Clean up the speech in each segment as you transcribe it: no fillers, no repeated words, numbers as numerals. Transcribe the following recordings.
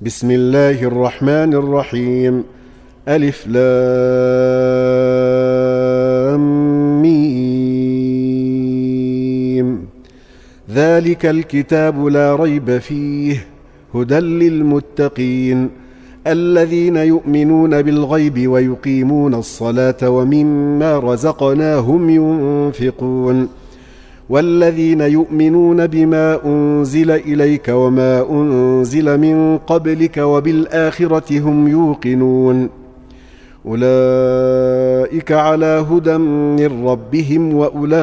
بسم الله الرحمن الرحيم. ألف لام ميم. ذلك الكتاب لا ريب فيه هدى للمتقين الذين يؤمنون بالغيب ويقيمون الصلاة ومما رزقناهم ينفقون والذين يؤمنون بما أنزل إليك وما أنزل من قبلك وبالآخرة هم يوقنون أولئك على هدى من ربهم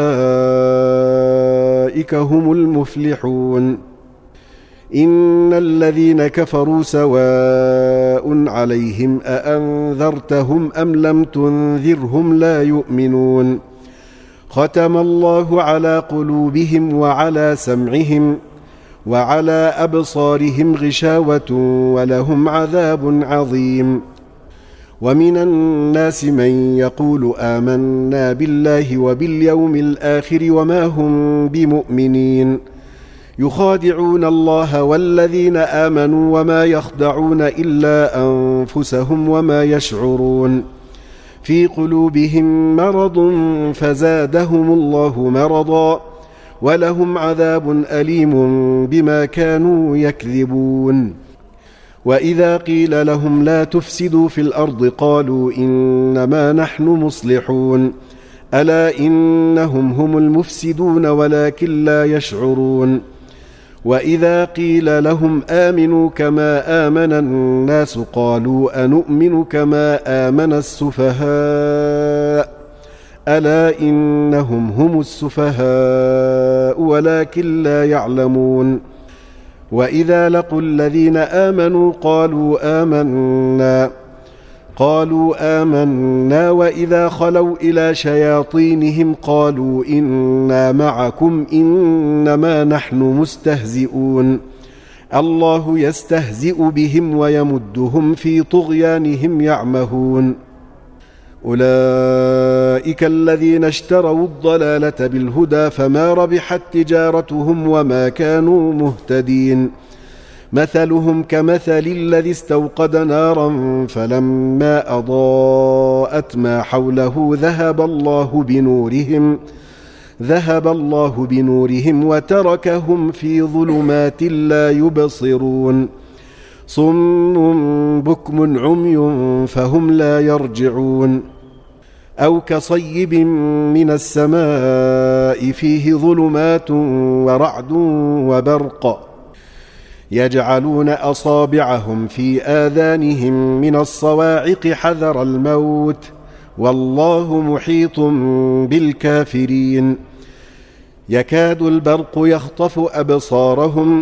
وأولئك هم المفلحون. إن الذين كفروا سواء عليهم أأنذرتهم أم لم تنذرهم لا يؤمنون. ختم الله على قلوبهم وعلى سمعهم وعلى أبصارهم غشاوة ولهم عذاب عظيم. ومن الناس من يقول آمنا بالله وباليوم الآخر وما هم بمؤمنين يخادعون الله والذين آمنوا وما يخدعون إلا أنفسهم وما يشعرون. في قلوبهم مرض فزادهم الله مرضا ولهم عذاب أليم بما كانوا يكذبون. وإذا قيل لهم لا تفسدوا في الأرض قالوا إنما نحن مصلحون ألا إنهم هم المفسدون ولكن لا يشعرون. وإذا قيل لهم آمنوا كما آمن الناس قالوا أنؤمن كما آمن السفهاء ألا إنهم هم السفهاء ولكن لا يعلمون. وإذا لقوا الذين آمنوا قالوا آمنا وإذا خلوا إلى شياطينهم قالوا إنا معكم إنما نحن مستهزئون الله يستهزئ بهم ويمدهم في طغيانهم يعمهون. أولئك الذين اشتروا الضلالة بالهدى فما ربحت تجارتهم وما كانوا مهتدين. مثلهم كمثل الذي استوقد نارا فلما أضاءت ما حوله ذهب الله بنورهم وتركهم في ظلمات لا يبصرون. صم بكم عمي فهم لا يرجعون. أو كصيب من السماء فيه ظلمات ورعد وبرق يجعلون أصابعهم في آذانهم من الصواعق حذر الموت والله محيط بالكافرين. يكاد البرق يخطف أبصارهم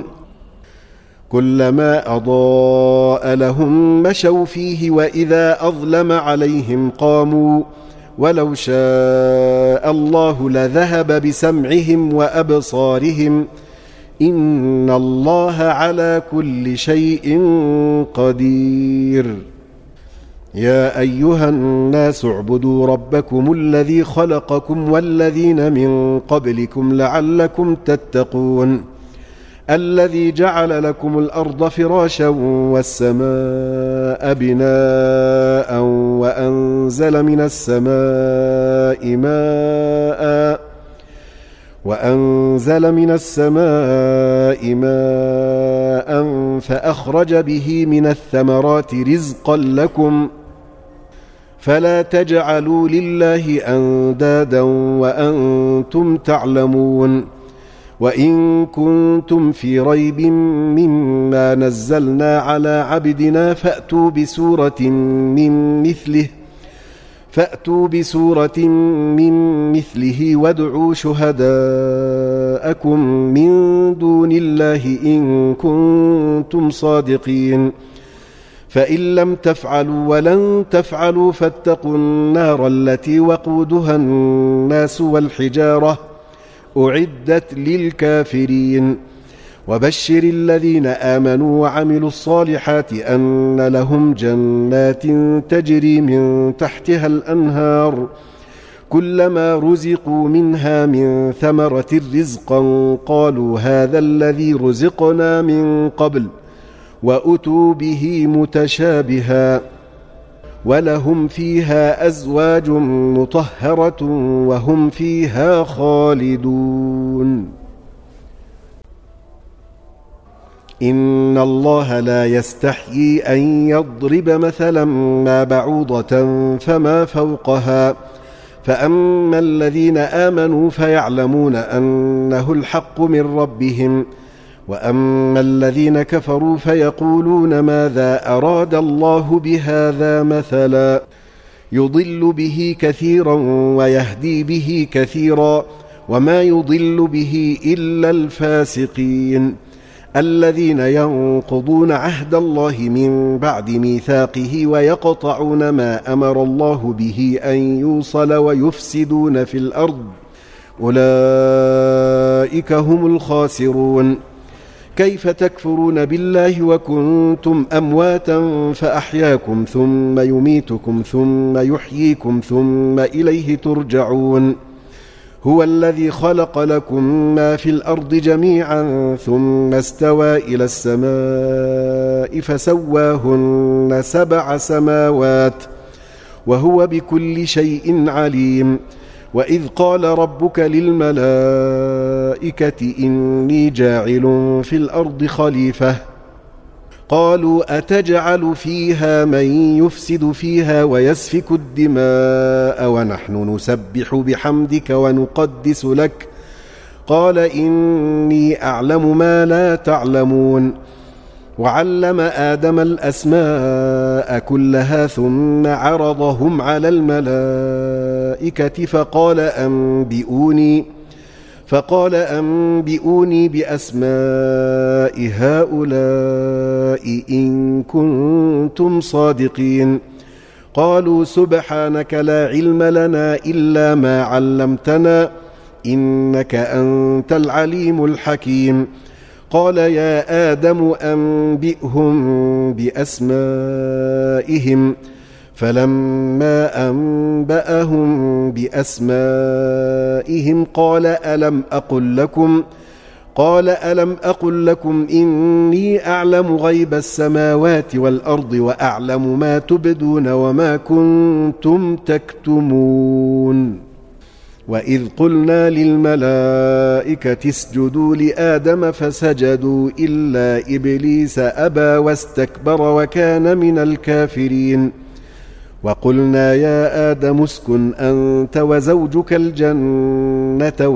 كلما أضاء لهم مشوا فيه وإذا أظلم عليهم قاموا ولو شاء الله لذهب بسمعهم وأبصارهم إن الله على كل شيء قدير. يا أيها الناس اعبدوا ربكم الذي خلقكم والذين من قبلكم لعلكم تتقون الذي جعل لكم الأرض فراشا والسماء بناء وأنزل من السماء ماء فأخرج به من الثمرات رزقا لكم فلا تجعلوا لله أندادا وأنتم تعلمون. وإن كنتم في ريب مما نزلنا على عبدنا فأتوا بسورة من مثله وادعوا شهداءكم من دون الله إن كنتم صادقين. فإن لم تفعلوا ولن تفعلوا فاتقوا النار التي وقودها الناس والحجارة أعدت للكافرين. وبشر الذين آمنوا وعملوا الصالحات أن لهم جنات تجري من تحتها الأنهار كلما رزقوا منها من ثمرة رزقا قالوا هذا الذي رزقنا من قبل وأتوا به متشابها ولهم فيها أزواج مطهرة وهم فيها خالدون. إن الله لا يستحيي أن يضرب مثلا ما بعوضة فما فوقها فأما الذين آمنوا فيعلمون أنه الحق من ربهم وأما الذين كفروا فيقولون ماذا أراد الله بهذا مثلا يضل به كثيرا ويهدي به كثيرا وما يضل به إلا الفاسقين الذين ينقضون عهد الله من بعد ميثاقه ويقطعون ما أمر الله به أن يوصل ويفسدون في الأرض أولئك هم الخاسرون. كيف تكفرون بالله وكنتم أمواتا فأحياكم ثم يميتكم ثم يحييكم ثم إليه ترجعون. هو الذي خلق لكم ما في الأرض جميعا ثم استوى إلى السماء فسواهن 7 سماوات وهو بكل شيء عليم. وإذ قال ربك للملائكة إني جاعل في الأرض خليفة قالوا أتجعل فيها من يفسد فيها ويسفك الدماء ونحن نسبح بحمدك ونقدس لك قال إني أعلم ما لا تعلمون. وعلم آدم الأسماء كلها ثم عرضهم على الملائكة فقال أنبئوني بأسماء هؤلاء إن كنتم صادقين. قالوا سبحانك لا علم لنا إلا ما علمتنا إنك أنت العليم الحكيم. قال يا آدم أنبئهم بأسمائهم فلما أنبأهم بأسمائهم قال ألم أقل لكم إني أعلم غيب السماوات والأرض وأعلم ما تبدون وما كنتم تكتمون. وإذ قلنا للملائكة اسجدوا لآدم فسجدوا إلا إبليس أبى واستكبر وكان من الكافرين. وقلنا يا آدم اسكن أنت وزوجك الجنة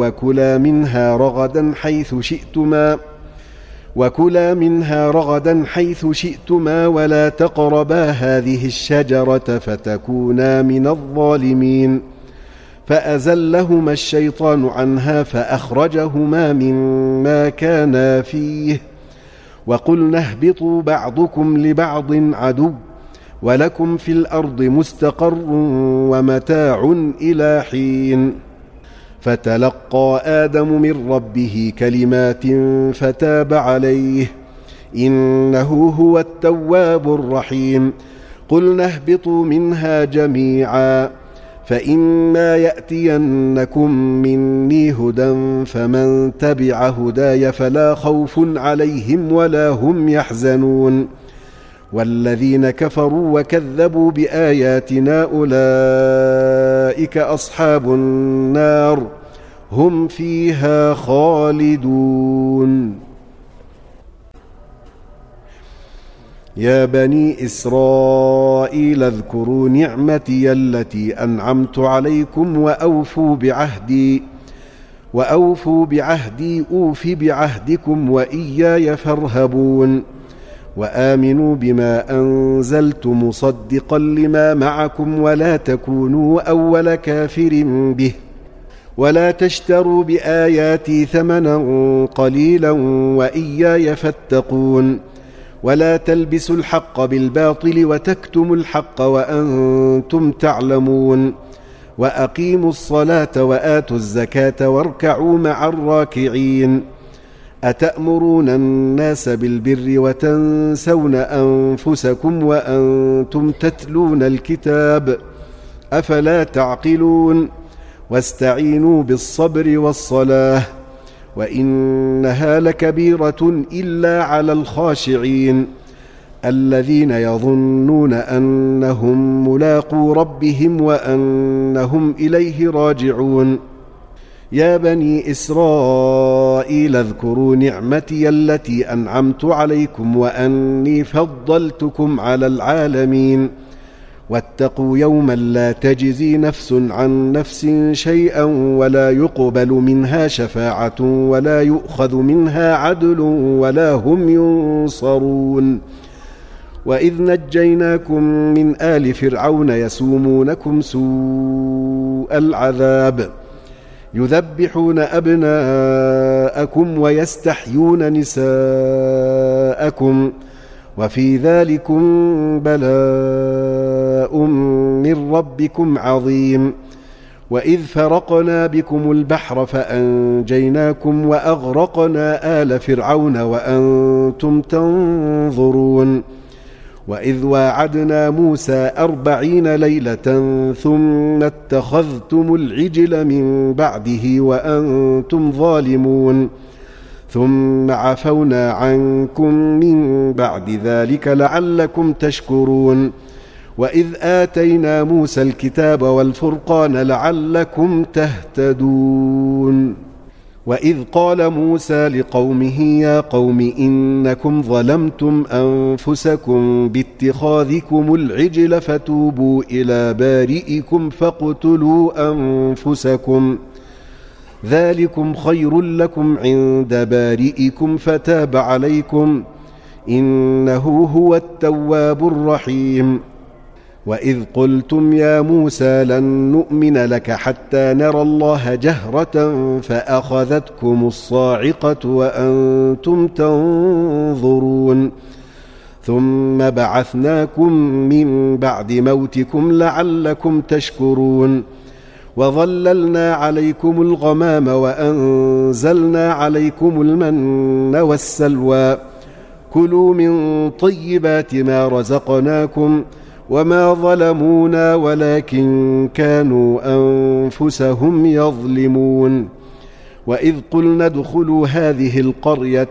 وكلا منها رغدا حيث شئتما ولا تقربا هذه الشجرة فتكونا من الظالمين. فأزلهما الشيطان عنها فأخرجهما مما كانا فيه وقلنا اهبطوا بعضكم لبعض عدو ولكم في الأرض مستقر ومتاع إلى حين. فتلقى آدم من ربه كلمات فتاب عليه إنه هو التواب الرحيم. قلنا اهبطوا منها جميعا فإما يأتينكم مني هدى فمن تبع هداي فلا خوف عليهم ولا هم يحزنون. والذين كفروا وكذبوا بآياتنا أولئك أصحاب النار هم فيها خالدون. يا بني إسرائيل اذكروا نعمتي التي أنعمت عليكم وأوفوا بعهدي أوف بعهدكم وإياي فارهبون. وآمنوا بما أنزلت مصدقا لما معكم ولا تكونوا أول كافر به ولا تشتروا بآياتي ثمنا قليلا وإياي فاتقون. ولا تلبسوا الحق بالباطل وتكتموا الحق وأنتم تعلمون. وأقيموا الصلاة وآتوا الزكاة واركعوا مع الراكعين. أتأمرون الناس بالبر وتنسون أنفسكم وأنتم تتلون الكتاب أفلا تعقلون. واستعينوا بالصبر والصلاة وإنها لكبيرة إلا على الخاشعين. الذين يظنون أنهم ملاقو ربهم وأنهم إليه راجعون يا بني إسرائيل اذكروا نعمتي التي أنعمت عليكم وأني فضلتكم على العالمين واتقوا يوما لا تجزي نفس عن نفس شيئا ولا يقبل منها شفاعة ولا يؤخذ منها عدل ولا هم ينصرون وإذ نجيناكم من آل فرعون يسومونكم سوء العذاب يذبحون أبناءكم ويستحيون نساءكم وفي ذلكم بلاء من ربكم عظيم وإذ فرقنا بكم البحر فأنجيناكم وأغرقنا آل فرعون وأنتم تنظرون وإذ واعدنا موسى 40 ليلة ثم اتخذتم العجل من بعده وأنتم ظالمون ثم عفونا عنكم من بعد ذلك لعلكم تشكرون وإذ آتينا موسى الكتاب والفرقان لعلكم تهتدون وإذ قال موسى لقومه يا قوم إنكم ظلمتم أنفسكم باتخاذكم العجل فتوبوا إلى بارئكم فاقتلوا أنفسكم ذلكم خير لكم عند بارئكم فتاب عليكم إنه هو التواب الرحيم وإذ قلتم يا موسى لن نؤمن لك حتى نرى الله جهرة فأخذتكم الصاعقة وأنتم تنظرون ثم بعثناكم من بعد موتكم لعلكم تشكرون وظللنا عليكم الغمام وأنزلنا عليكم المن والسلوى كلوا من طيبات ما رزقناكم وما ظلمونا ولكن كانوا أنفسهم يظلمون وإذ قلنا ادخلوا هذه القرية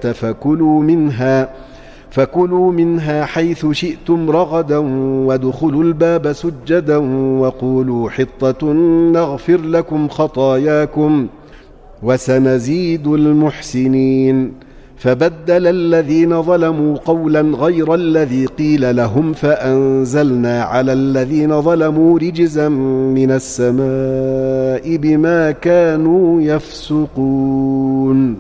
فكلوا منها حيث شئتم رغدا وادخلوا الباب سجدا وقولوا حطة نغفر لكم خطاياكم وسنزيد المحسنين فبدل الذين ظلموا قولا غير الذي قيل لهم فأنزلنا على الذين ظلموا رجزا من السماء بما كانوا يفسقون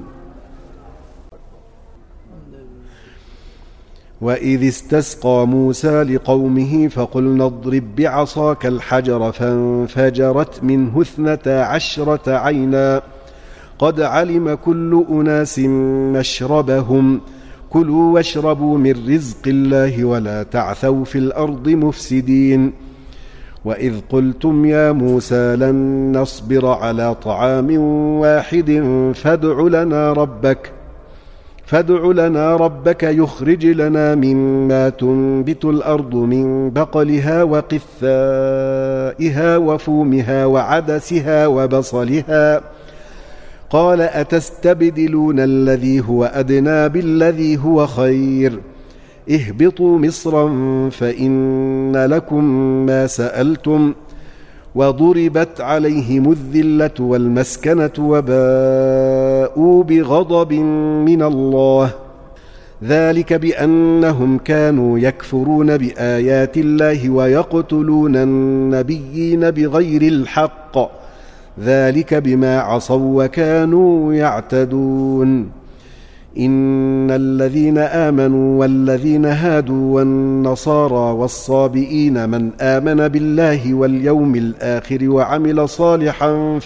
وإذ استسقى موسى لقومه فقلنا اضرب بعصاك الحجر فانفجرت منه 12 عينا قد علم كل أناس مشربهم كلوا واشربوا من رزق الله ولا تعثوا في الأرض مفسدين وإذ قلتم يا موسى لن نصبر على طعام واحد فادع لنا ربك يخرج لنا مما تنبت الأرض من بقلها وقثائها وفومها وعدسها وبصلها قال أتستبدلون الذي هو أدنى بالذي هو خير اهبطوا مصرا فإن لكم ما سألتم وضربت عليهم الذلة والمسكنة وباءوا بغضب من الله ذلك بأنهم كانوا يكفرون بآيات الله ويقتلون النبيين بغير الحق ذلك بما عصوا وكانوا يعتدون إن الذين آمنوا والذين هادوا والنصارى والصابئين من آمن بالله واليوم الآخر وعمل صالحا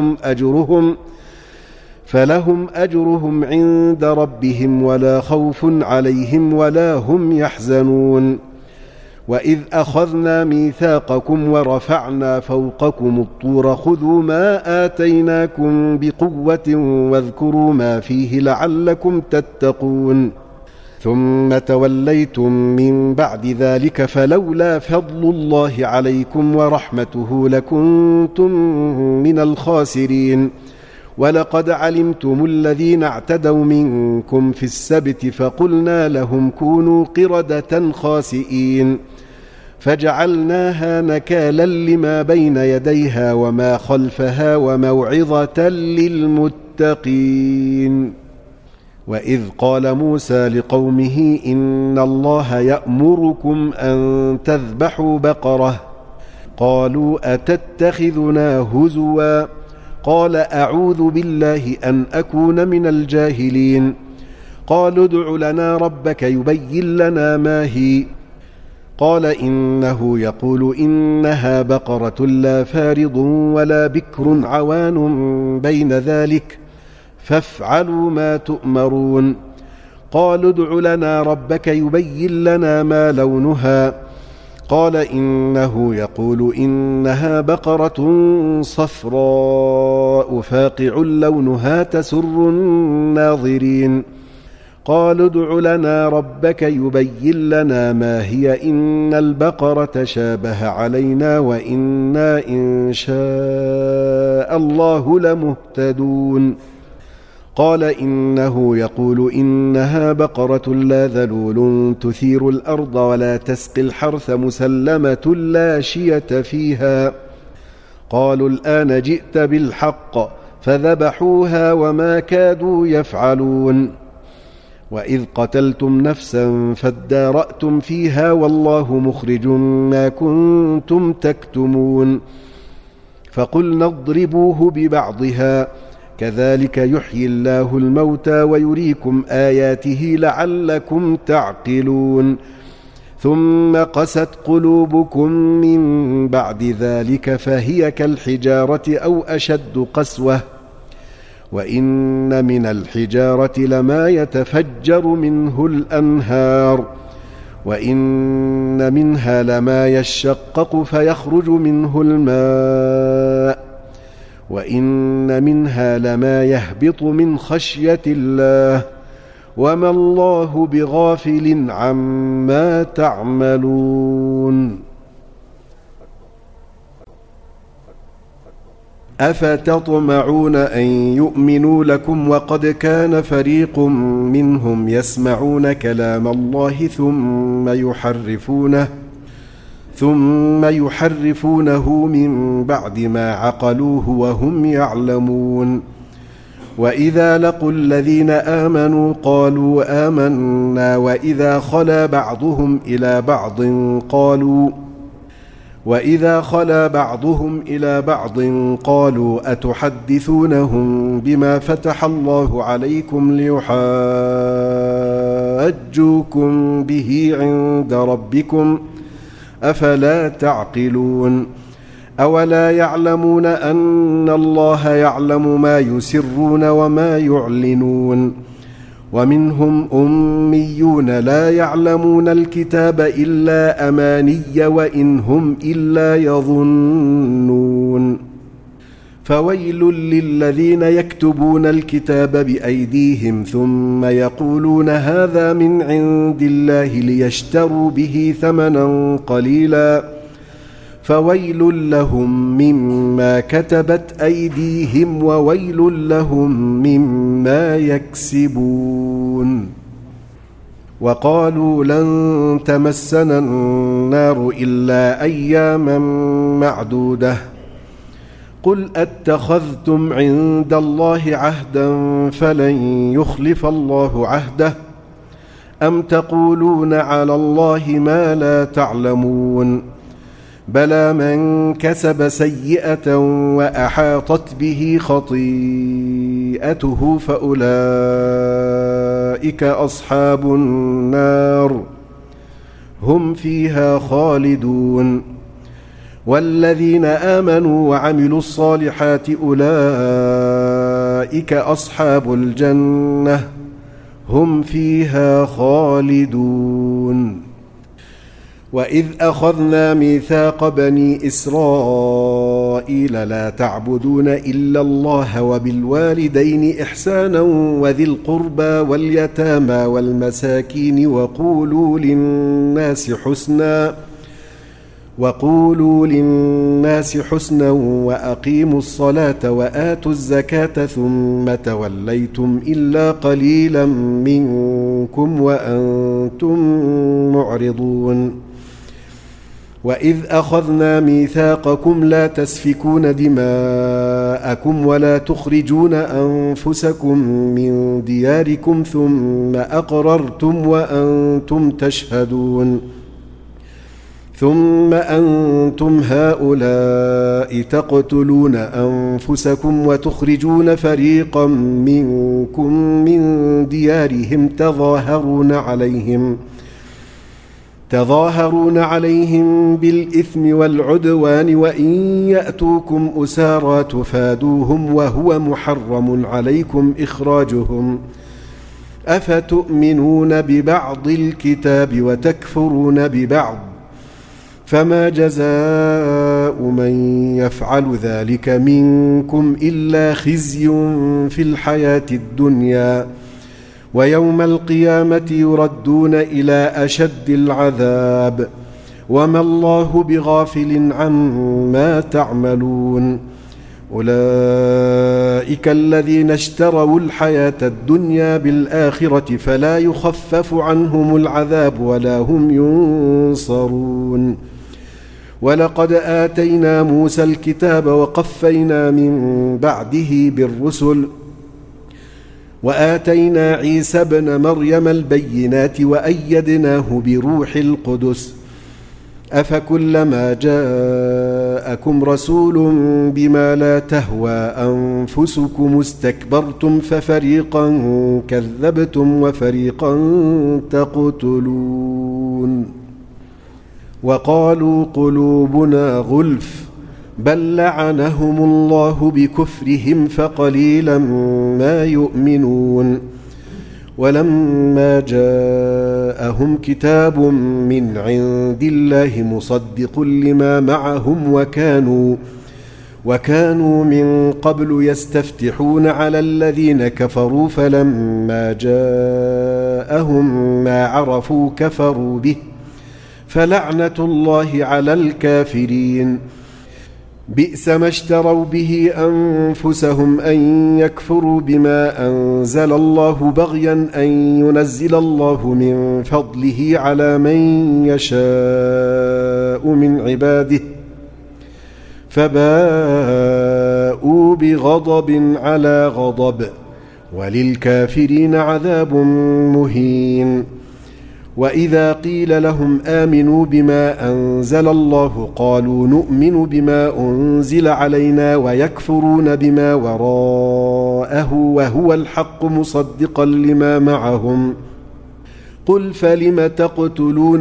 فلهم أجرهم عند ربهم ولا خوف عليهم ولا هم يحزنون وإذ أخذنا ميثاقكم ورفعنا فوقكم الطور خذوا ما آتيناكم بقوة واذكروا ما فيه لعلكم تتقون ثم توليتم من بعد ذلك فلولا فضل الله عليكم ورحمته لكنتم من الخاسرين ولقد علمتم الذين اعتدوا منكم في السبت فقلنا لهم كونوا قردة خاسئين فجعلناها نكالا لما بين يديها وما خلفها وموعظة للمتقين. وإذ قال موسى لقومه إن الله يأمركم أن تذبحوا بقرة قالوا أتتخذنا هزوا قال أعوذ بالله أن أكون من الجاهلين قالوا ادع لنا ربك يبين لنا ما هي قال إنه يقول إنها بقرة لا فارض ولا بكر عوان بين ذلك فافعلوا ما تؤمرون قالوا ادع لنا ربك يبين لنا ما لونها قال إنه يقول إنها بقرة صفراء فاقع لونها تسر الناظرين قالوا ادع لنا ربك يبين لنا ما هي إن البقرة شابه علينا وإنا إن شاء الله لمهتدون قال إنه يقول إنها بقرة لا ذلول تثير الأرض ولا تسقي الحرث مسلمة لا شية فيها قالوا الآن جئت بالحق فذبحوها وما كادوا يفعلون وإذ قتلتم نفسا فادارأتم فيها والله مخرج ما كنتم تكتمون فقلنا اضربوه ببعضها كذلك يحيي الله الموتى ويريكم آياته لعلكم تعقلون ثم قست قلوبكم من بعد ذلك فهي كالحجارة أو أشد قسوة وإن من الحجارة لما يتفجر منه الأنهار وإن منها لما يشقق فيخرج منه الماء وإن منها لما يهبط من خشية الله وما الله بغافل عما تعملون أفتطمعون أن يؤمنوا لكم وقد كان فريق منهم يسمعون كلام الله ثم يحرفونه من بعد ما عقلوه وهم يعلمون وإذا لقوا الذين آمنوا قالوا آمنا وإذا خلا بعضهم إلى بعض قالوا أتحدثونهم بما فتح الله عليكم ليحاجوكم به عند ربكم أفلا تعقلون أولا يعلمون أن الله يعلم ما يسرون وما يعلنون ومنهم أميون لا يعلمون الكتاب إلا أماني وإن هم إلا يظنون فويل للذين يكتبون الكتاب بأيديهم ثم يقولون هذا من عند الله ليشتروا به ثمنا قليلا فويل لهم مما كتبت أيديهم وويل لهم مما يكسبون وقالوا لن تمسنا النار إلا أياما معدودة قل أتخذتم عند الله عهدا فلن يخلف الله عهده أم تقولون على الله ما لا تعلمون بلى من كسب سيئة وأحاطت به خطيئته فأولئك أصحاب النار هم فيها خالدون والذين آمنوا وعملوا الصالحات أولئك أصحاب الجنة هم فيها خالدون وإذ أخذنا ميثاق بني إسرائيل لا تعبدون إلا الله وبالوالدين إحسانا وذي القربى واليتامى والمساكين وقولوا للناس حسنا وأقيموا الصلاة وآتوا الزكاة ثم توليتم إلا قليلا منكم وأنتم معرضون وإذ أخذنا ميثاقكم لا تسفكون دماءكم ولا تخرجون أنفسكم من دياركم ثم أقررتم وأنتم تشهدون ثم أنتم هؤلاء تقتلون أنفسكم وتخرجون فريقا منكم من ديارهم تظاهرون عليهم بالإثم والعدوان وإن يأتوكم أسارى تفادوهم وهو محرم عليكم إخراجهم أفتؤمنون ببعض الكتاب وتكفرون ببعض فما جزاء من يفعل ذلك منكم إلا خزي في الحياة الدنيا ويوم القيامة يردون إلى أشد العذاب وما الله بغافل عما تعملون أولئك الذين اشتروا الحياة الدنيا بالآخرة فلا يخفف عنهم العذاب ولا هم ينصرون ولقد آتينا موسى الكتاب وقفينا من بعده بالرسل وآتينا عيسى ابن مريم البينات وأيدناه بروح القدس أفكلما جاءكم رسول بما لا تهوى أنفسكم استكبرتم ففريقا كذبتم وفريقا تقتلون وقالوا قلوبنا غلف بل لعنهم الله بكفرهم فقليلا ما يؤمنون ولما جاءهم كتاب من عند الله مصدق لما معهم وكانوا من قبل يستفتحون على الذين كفروا فلما جاءهم ما عرفوا كفروا به فلعنة الله على الكافرين بئس ما اشتروا به أنفسهم أن يكفروا بما أنزل الله بغيا أن ينزل الله من فضله على من يشاء من عباده فباءوا بغضب على غضب وللكافرين عذاب مهين وإذا قيل لهم آمنوا بما أنزل الله قالوا نؤمن بما أنزل علينا ويكفرون بما وراءه وهو الحق مصدقا لما معهم قل فلم تقتلون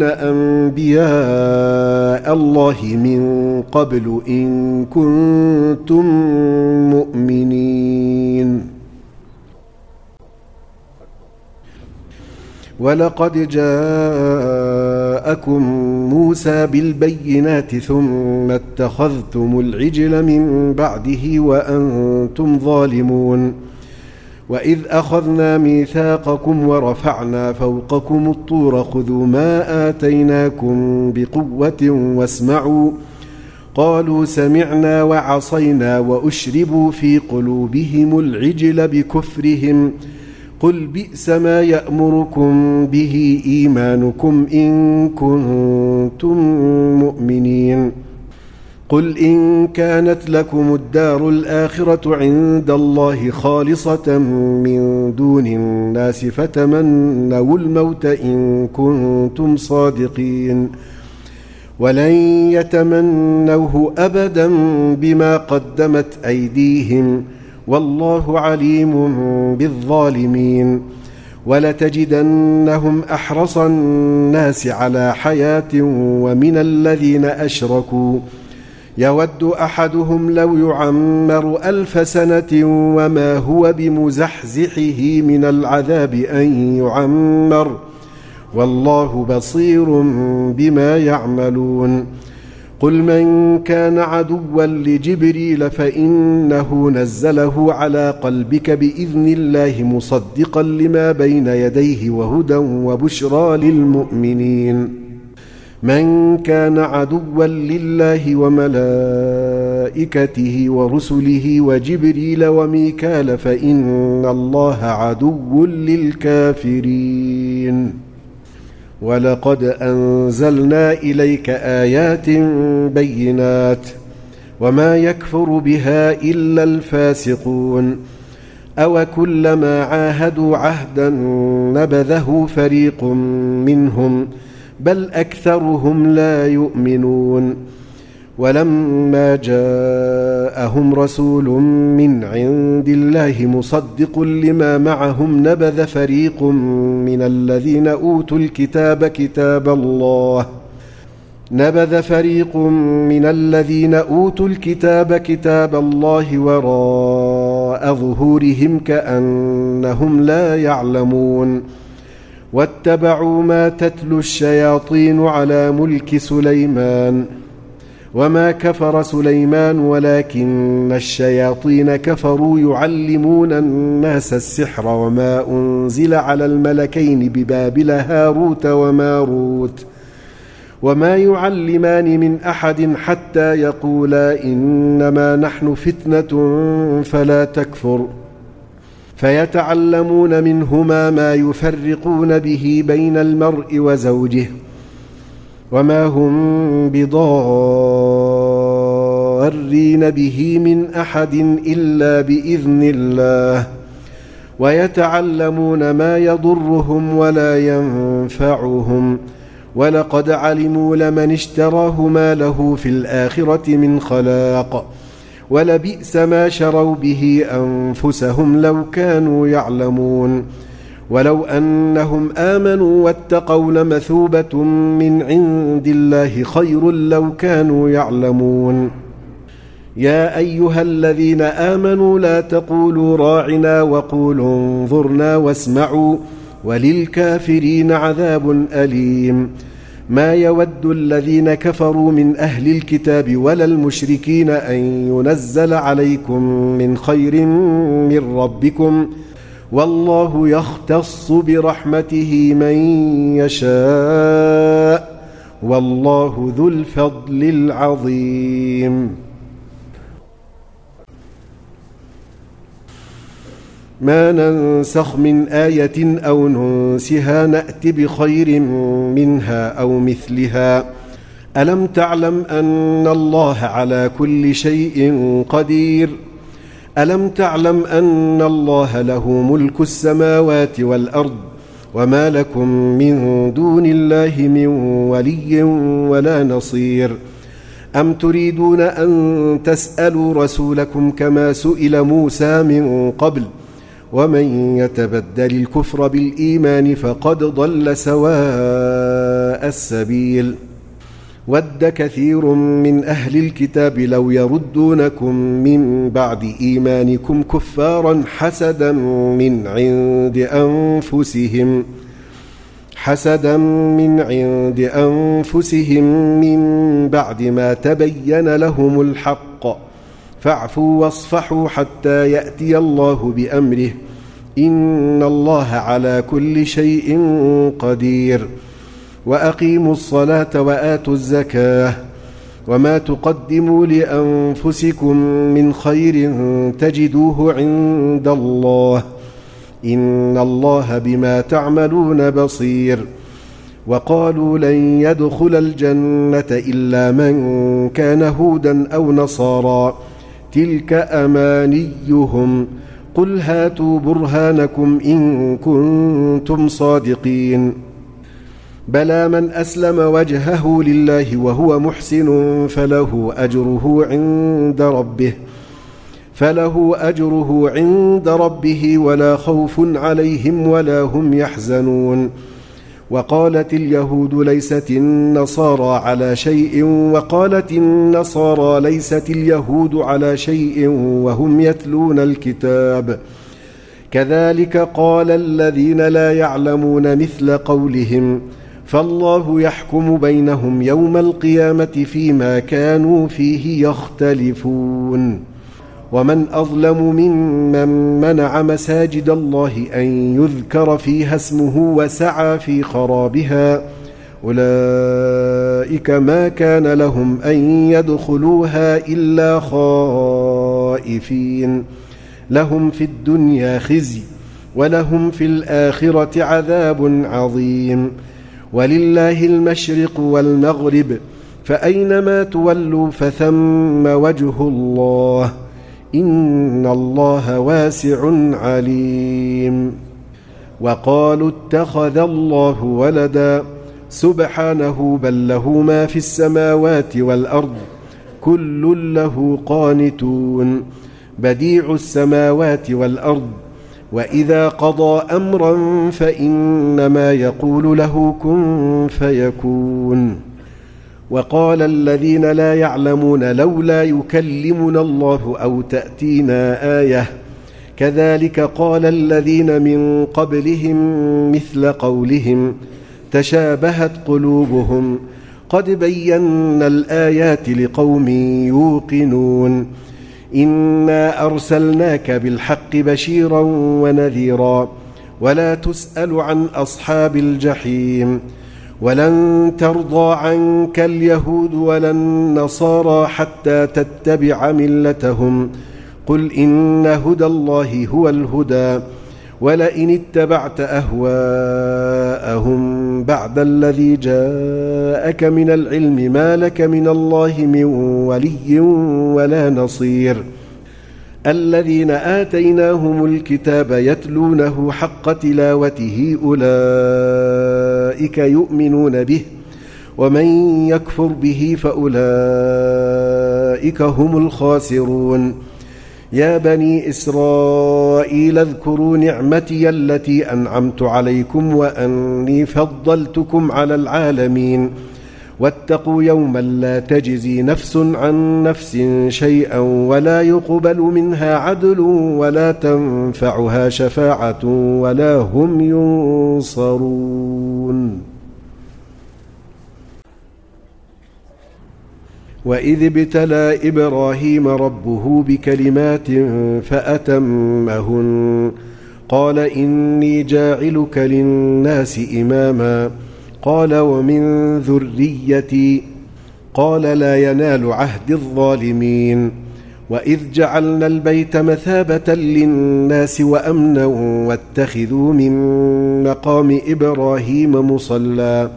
أنبياء الله من قبل إن كنتم مؤمنين ولقد جاءكم موسى بالبينات ثم اتخذتم العجل من بعده وأنتم ظالمون وإذ أخذنا ميثاقكم ورفعنا فوقكم الطور خذوا ما آتيناكم بقوة واسمعوا قالوا سمعنا وعصينا وأشربوا في قلوبهم العجل بكفرهم قل بئس ما يأمركم به إيمانكم إن كنتم مؤمنين قل إن كانت لكم الدار الآخرة عند الله خالصة من دون الناس فتمنوا الموت إن كنتم صادقين ولن يتمنوه أبدا بما قدمت أيديهم والله عليم بالظالمين ولتجدنهم أحرص الناس على حياة ومن الذين أشركوا يود أحدهم لو يعمر 1000 سنة وما هو بمزحزحه من العذاب أن يعمر والله بصير بما يعملون قل من كان عدوا لجبريل فإنه نزله على قلبك بإذن الله مصدقا لما بين يديه وهدى وبشرى للمؤمنين من كان عدوا لله وملائكته ورسله وجبريل وميكال فإن الله عدو للكافرين. ولقد أنزلنا إليك آيات بينات وما يكفر بها إلا الفاسقون. أوكلما عاهدوا عهدا نبذه فريق منهم بل أكثرهم لا يؤمنون. ولما جاءهم رسول من عند الله مصدق لما معهم نبذ فريق من الذين أوتوا الكتاب كتاب الله وراء ظهورهم كأنهم لا يعلمون. واتبعوا ما تتلو الشياطين على ملك سليمان وما كفر سليمان ولكن الشياطين كفروا يعلمون الناس السحر وما أنزل على الملكين ببابل هاروت وماروت وما يعلمان من أحد حتى يقولا إنما نحن فتنة فلا تكفر. فيتعلمون منهما ما يفرقون به بين المرء وزوجه وما هم بضارين به من أحد إلا بإذن الله ويتعلمون ما يضرهم ولا ينفعهم ولقد علموا لمن اشتراه ما له في الآخرة من خلاق ولبئس ما شروا به أنفسهم لو كانوا يعلمون. ولو أنهم آمنوا واتقوا لمثوبة من عند الله خير لو كانوا يعلمون. يا أيها الذين آمنوا لا تقولوا راعنا وقولوا انظرنا واسمعوا وللكافرين عذاب أليم. ما يود الذين كفروا من أهل الكتاب ولا المشركين أن ينزل عليكم من خير من ربكم والله يختص برحمته من يشاء والله ذو الفضل العظيم. ما ننسخ من آية أو ننسها نأت بخير منها أو مثلها. ألم تعلم أن الله على كل شيء قدير. ألم تعلم أن الله له ملك السماوات والأرض وما لكم من دون الله من ولي ولا نصير. أم تريدون أن تسألوا رسولكم كما سئل موسى من قبل ومن يتبدل الكفر بالإيمان فقد ضل سواء السبيل. ود كثير من أهل الكتاب لو يردونكم من بعد إيمانكم كفارا حسدا من عند أنفسهم من بعد ما تبين لهم الحق فاعفوا واصفحوا حتى يأتي الله بأمره إن الله على كل شيء قدير. وأقيموا الصلاة وآتوا الزكاة وما تقدموا لأنفسكم من خير تجدوه عند الله إن الله بما تعملون بصير. وقالوا لن يدخل الجنة إلا من كان هودا أو نصارى تلك أمانيهم قل هاتوا برهانكم إن كنتم صادقين. بلى من أسلم وجهه لله وهو محسن فله أجره عند ربه ولا خوف عليهم ولا هم يحزنون. وقالت اليهود ليست النصارى على شيء وقالت النصارى ليست اليهود على شيء وهم يتلون الكتاب كذلك قال الذين لا يعلمون مثل قولهم فالله يحكم بينهم يوم القيامة فيما كانوا فيه يختلفون. ومن أظلم ممن منع مساجد الله أن يذكر فيها اسمه وسعى في خرابها أولئك ما كان لهم أن يدخلوها إلا خائفين لهم في الدنيا خزي ولهم في الآخرة عذاب عظيم ولله المشرق والمغرب فأينما تولوا فثم وجه الله إن الله واسع عليم. وقالوا اتخذ الله ولدا سبحانه بل له ما في السماوات والأرض كل له قانتون بديع السماوات والأرض وإذا قضى أمرا فإنما يقول له كن فيكون. وقال الذين لا يعلمون لولا يكلمنا الله أو تأتينا آية كذلك قال الذين من قبلهم مثل قولهم تشابهت قلوبهم قد بينا الآيات لقوم يوقنون إنا أرسلناك بالحق بشيرا ونذيرا ولا تسأل عن أصحاب الجحيم ولن ترضى عنك اليهود ولا النصارى حتى تتبع ملتهم قل إن هدى الله هو الهدى ولئن اتبعت أهواءهم بعد الذي جاءك من العلم ما لك من الله من ولي ولا نصير. الذين آتيناهم الكتاب يتلونه حق تلاوته أولئك يؤمنون به ومن يكفر به فأولئك هم الخاسرون. يا بني إسرائيل اذكروا نعمتي التي أنعمت عليكم وأني فضلتكم على العالمين واتقوا يوما لا تجزي نفس عن نفس شيئا ولا يقبل منها عدل ولا تنفعها شفاعة ولا هم ينصرون. وإذ ابتلى إبراهيم ربه بكلمات فأتمهن قال إني جاعلك للناس إماما قال ومن ذريتي قال لا ينال عهد الظالمين. وإذ جعلنا البيت مثابة للناس وأمنا واتخذوا من مقام إبراهيم مصلى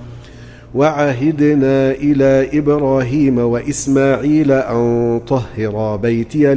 وعهدنا إلى إبراهيم وإسماعيل أن طهرا بيتي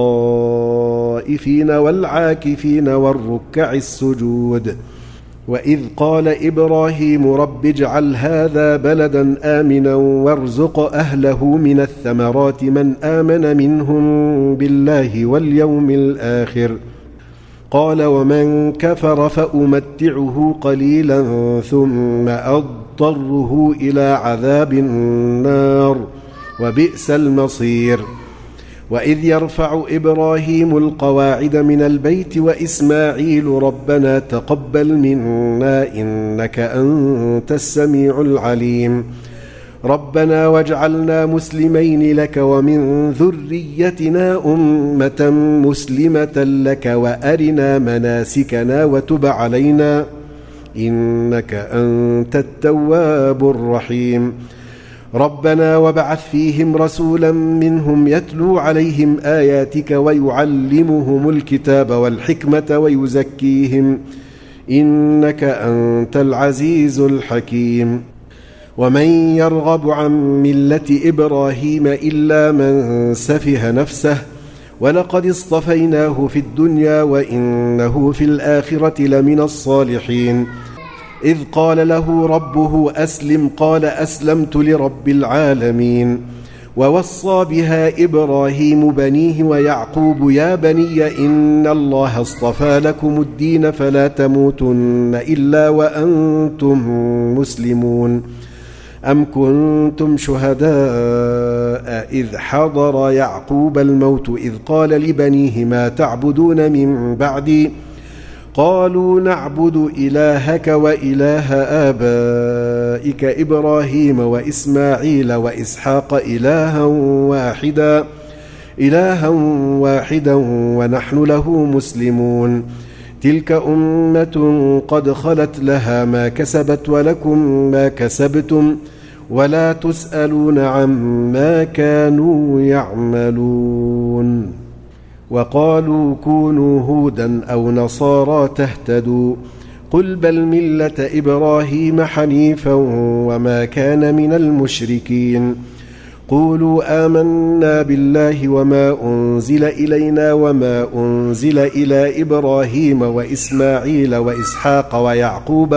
للطائفين والعاكفين والركع السجود. وإذ قال إبراهيم رب اجعل هذا بلدا آمنا وارزق أهله من الثمرات من آمن منهم بالله واليوم الآخر قال ومن كفر فأمتعه قليلا ثم أضطره إلى عذاب النار وبئس المصير. وإذ يرفع إبراهيم القواعد من البيت وإسماعيل ربنا تقبل منا إنك أنت السميع العليم ربنا واجعلنا مسلمين لك ومن ذريتنا أمة مسلمة لك وأرنا مناسكنا وتب علينا إنك أنت التواب الرحيم ربنا وابعث فيهم رسولا منهم يتلو عليهم آياتك ويعلمهم الكتاب والحكمة ويزكيهم إنك أنت العزيز الحكيم. ومن يرغب عن ملة إبراهيم إلا من سفه نفسه ولقد اصطفيناه في الدنيا وإنه في الآخرة لمن الصالحين. إذ قال له ربه أسلم قال أسلمت لرب العالمين. ووصى بها إبراهيم بنيه ويعقوب يا بني إن الله اصطفى لكم الدين فلا تموتن إلا وأنتم مسلمون. أم كنتم شهداء إذ حضر يعقوب الموت إذ قال لبنيه ما تعبدون من بعدي قالوا نعبد إلهك وإله آبائك إبراهيم وإسماعيل وإسحاق إلها واحدا ونحن له مسلمون. تلك أمة قد خلت لها ما كسبت ولكم ما كسبتم ولا تسألون عما كانوا يعملون. وقالوا كونوا هودا أو نصارى تهتدوا قل بل ملة إبراهيم حنيفا وما كان من المشركين. قولوا آمنا بالله وما أنزل إلينا وما أنزل إلى إبراهيم وإسماعيل وإسحاق ويعقوب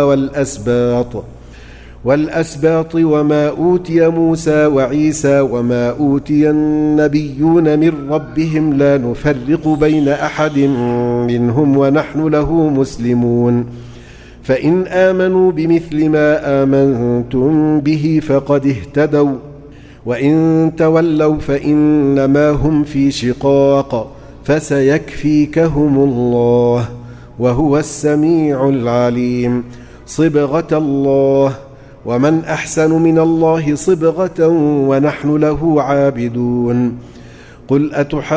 والأسباط وما أوتي موسى وعيسى وما أوتي النبيون من ربهم لا نفرق بين أحد منهم ونحن له مسلمون. فإن آمنوا بمثل ما آمنتم به فقد اهتدوا وإن تولوا فإنما هم في شقاق فسيكفيكهم الله وهو السميع العليم. صبغة الله ومن أحسن من الله صبغة ونحن له عابدون. قل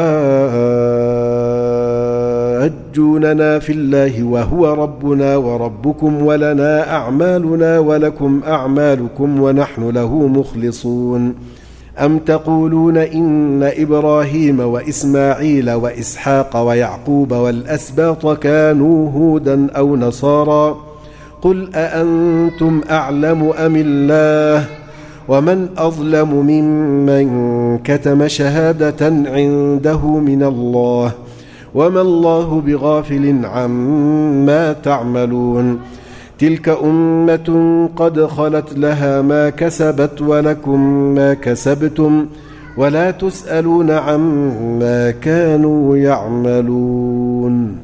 أتحاجوننا في الله وهو ربنا وربكم ولنا أعمالنا ولكم أعمالكم ونحن له مخلصون. أم تقولون إن إبراهيم وإسماعيل وإسحاق ويعقوب والأسباط كانوا هودا أو نصارى قل أأنتم أعلم أم الله ومن أظلم ممن كتم شهادة عنده من الله وما الله بغافل عما تعملون. تلك أمة قد خلت لها ما كسبت ولكم ما كسبتم ولا تسألون عما كانوا يعملون.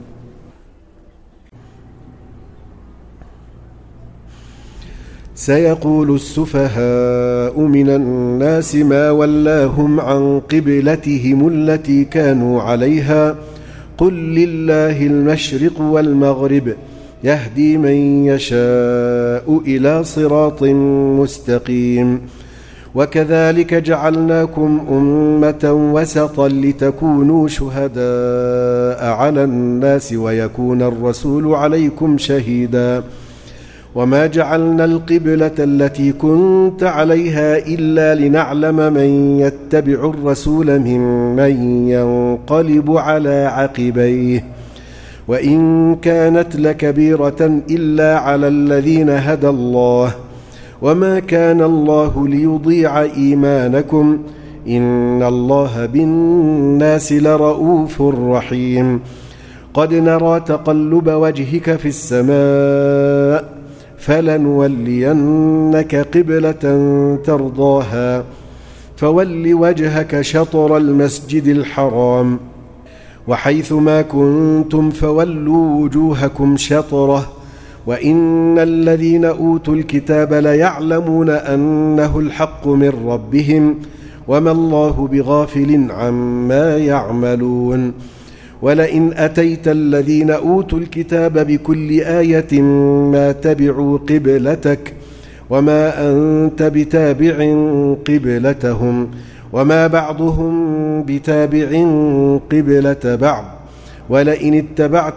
سيقول السفهاء من الناس ما ولاهم عن قبلتهم التي كانوا عليها قل لله المشرق والمغرب يهدي من يشاء إلى صراط مستقيم. وكذلك جعلناكم أمة وسطا لتكونوا شهداء على الناس ويكون الرسول عليكم شهيدا. وما جعلنا القبلة التي كنت عليها إلا لنعلم من يتبع الرسول ممن ينقلب على عقبيه وإن كانت لكبيرة إلا على الذين هدى الله وما كان الله ليضيع إيمانكم إن الله بالناس لرؤوف رحيم. قد نرى تقلب وجهك في السماء فلنولينك قبلة ترضاها فول وجهك شطر المسجد الحرام وحيث ما كنتم فولوا وجوهكم شطره وإن الذين أوتوا الكتاب ليعلمون أنه الحق من ربهم وما الله بغافل عما يعملون. ولئن أتيت الذين أوتوا الكتاب بكل آية ما تبعوا قبلتك وما أنت بتابع قبلتهم وما بعضهم بتابع قبلة بعض ولئن اتبعت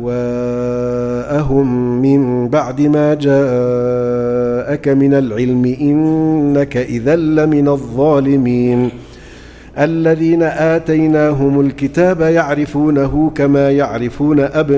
أهواءهم من بعد ما جاءك من العلم إنك إذا لمن الظالمين. الذين آتيناهم الكتاب يعرفونه كما يعرفون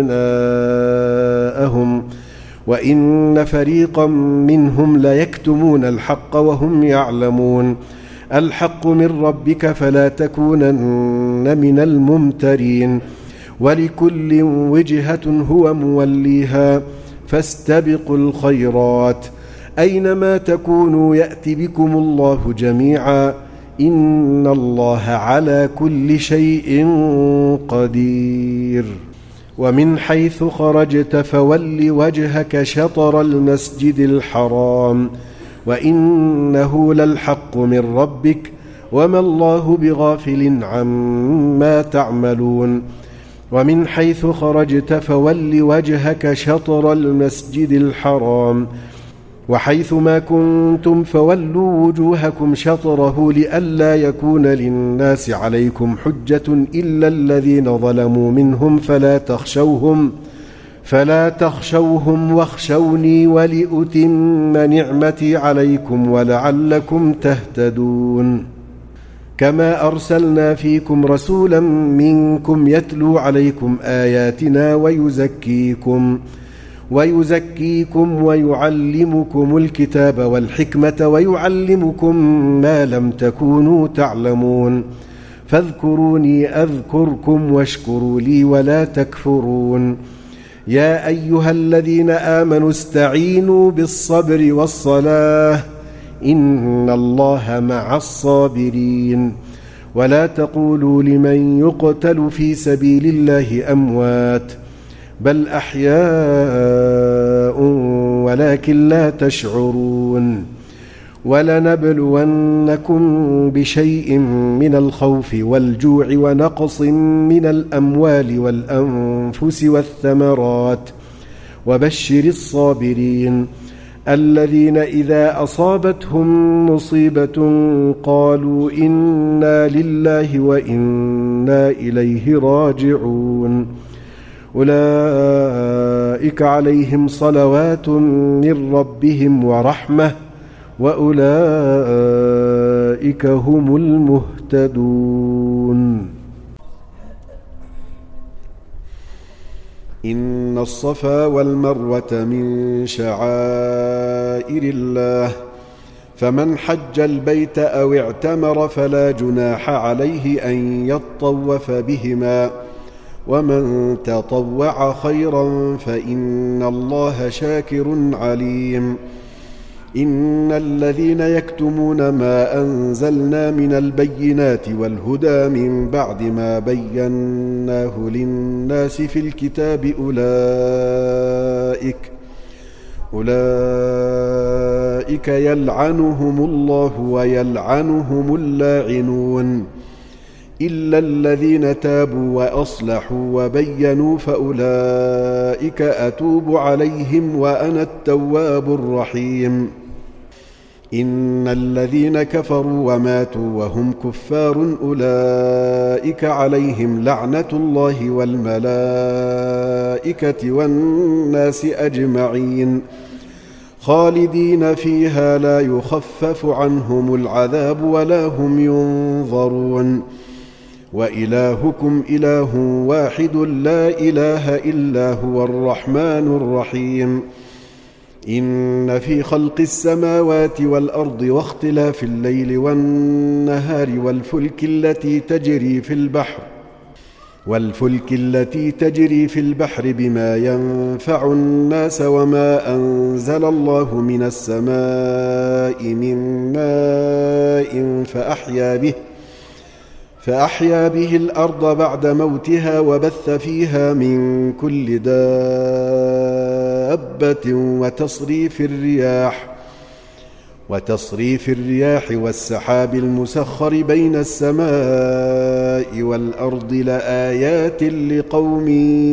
أبناءهم وإن فريقا منهم ليكتمون الحق وهم يعلمون. الحق من ربك فلا تكونن من الممترين. ولكل وجهة هو موليها فاستبقوا الخيرات أينما تكونوا يأتي بكم الله جميعا إن الله على كل شيء قدير. ومن حيث خرجت فول وجهك شطر المسجد الحرام وإنه للحق من ربك وما الله بغافل عما تعملون. ومن حيث خرجت فول وجهك شطر المسجد الحرام وحيث ما كنتم فولوا وجوهكم شطره لئلا يكون للناس فلا تخشوهم واخشوني ولأتم نعمتي عليكم ولعلكم تهتدون كما أرسلنا فيكم رسولا منكم يتلو عليكم آياتنا ويزكيكم ويعلمكم الكتاب والحكمة ويعلمكم ما لم تكونوا تعلمون فاذكروني أذكركم واشكروا لي ولا تكفرون يا أيها الذين آمنوا استعينوا بالصبر والصلاة إن الله مع الصابرين ولا تقولوا لمن يقتل في سبيل الله أموات بل أحياء ولكن لا تشعرون ولنبلونكم بشيء من الخوف والجوع ونقص من الأموال والأنفس والثمرات وبشر الصابرين الذين إذا أصابتهم مصيبة قالوا إنا لله وإنا إليه راجعون أولئك عليهم صلوات من ربهم ورحمة وأولئك هم المهتدون إن الصفا والمروة من شعائر الله فمن حج البيت أو اعتمر فلا جناح عليه أن يطوف بهما ومن تطوع خيرا فإن الله شاكر عليم إن الذين يكتمون ما أنزلنا من البينات والهدى من بعد ما بيناه للناس في الكتاب أولئك يلعنهم الله ويلعنهم اللاعنون إلا الذين تابوا وأصلحوا وبينوا فأولئك أتوب عليهم وأنا التواب الرحيم إن الذين كفروا وماتوا وهم كفار أولئك عليهم لعنة الله والملائكة والناس أجمعين خالدين فيها لا يخفف عنهم العذاب ولا هم ينظرون وإلهكم إله واحد لا إله إلا هو الرحمن الرحيم إن في خلق السماوات والأرض واختلاف الليل والنهار والفلك التي تجري في البحر بما ينفع الناس وما أنزل الله من السماء من ماء فأحيا به الأرض بعد موتها وبث فيها من كل دابة وتصريف الرياح والسحاب المسخر بين السماء والأرض لآيات لقوم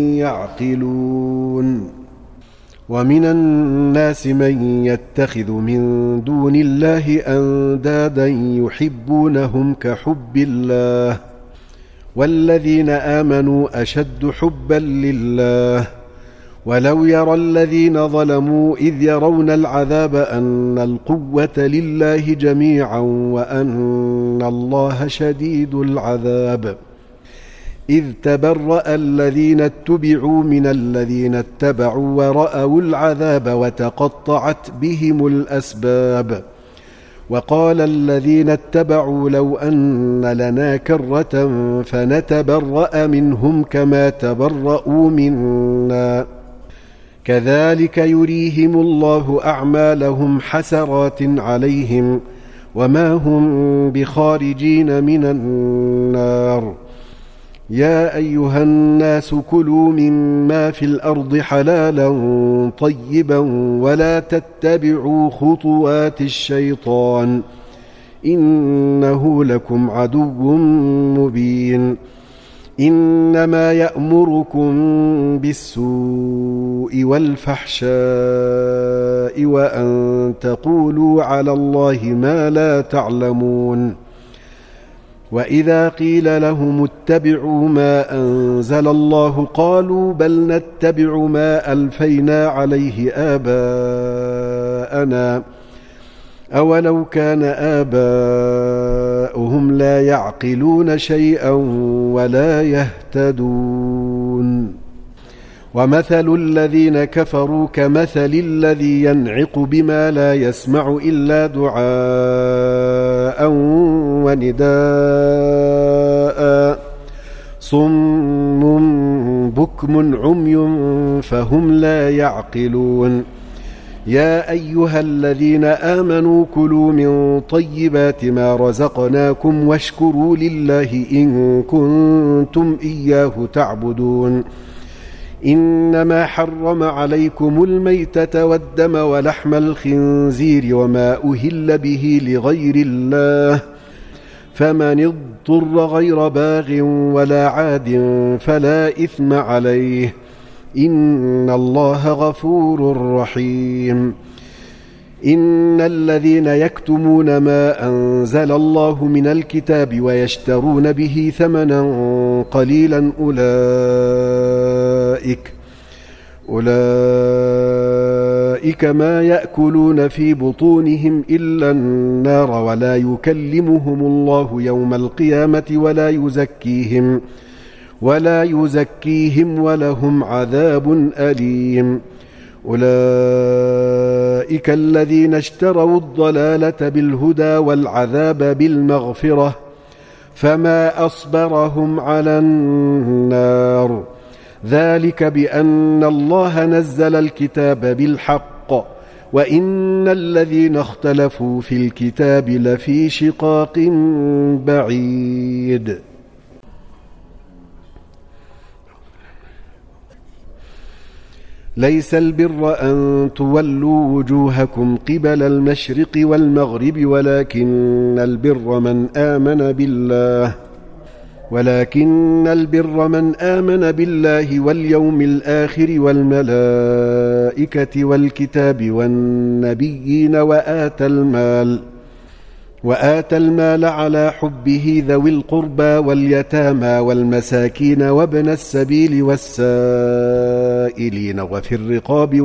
يعقلون ومن الناس من يتخذ من دون الله أندادا يحبونهم كحب الله والذين آمنوا أشد حبا لله ولو يرى الذين ظلموا إذ يرون العذاب أن القوة لله جميعا وأن الله شديد العذاب إذ تبرأ الذين اتبعوا من الذين اتبعوا ورأوا العذاب وتقطعت بهم الأسباب وقال الذين اتبعوا لو أن لنا كرة فنتبرأ منهم كما تبرأوا منا كذلك يريهم الله أعمالهم حسرات عليهم وما هم بخارجين من النار يا أيها الناس كلوا مما في الأرض حلالا طيبا ولا تتبعوا خطوات الشيطان إنه لكم عدو مبين إنما يأمركم بالسوء والفحشاء وأن تقولوا على الله ما لا تعلمون وإذا قيل لهم اتبعوا ما أنزل الله قالوا بل نتبع ما ألفينا عليه آباءنا أولو كان آباؤهم لا يعقلون شيئا ولا يهتدون ومثل الذين كفروا كمثل الذي ينعق بما لا يسمع إلا دعاء ونداء صم بكم عمي فهم لا يعقلون يا أيها الذين آمنوا كلوا من طيبات ما رزقناكم واشكروا لله إن كنتم إياه تعبدون إنما حرم عليكم الميتة والدم ولحم الخنزير وما أهل به لغير الله فمن اضطر غير باغ ولا عاد فلا إثم عليه إن الله غفور رحيم إن الذين يكتمون ما أنزل الله من الكتاب ويشترون به ثمنا قليلا أولئك ما يأكلون في بطونهم إلا النار ولا يكلمهم الله يوم القيامة ولا يزكيهم ولهم عذاب أليم أولئك الذين اشتروا الضلالة بالهدى والعذاب بالمغفرة فما أصبرهم على النار ذلك بأن الله نزل الكتاب بالحق وإن الذين اختلفوا في الكتاب لفي شقاق بعيد ليس البر أن تولوا وجوهكم قبل المشرق والمغرب ولكن البر من آمن بالله واليوم الآخر والملائكة والكتاب والنبيين وآتى المال على حبه ذوي القربى واليتامى والمساكين وابن السبيل والسائلين وفي الرقاب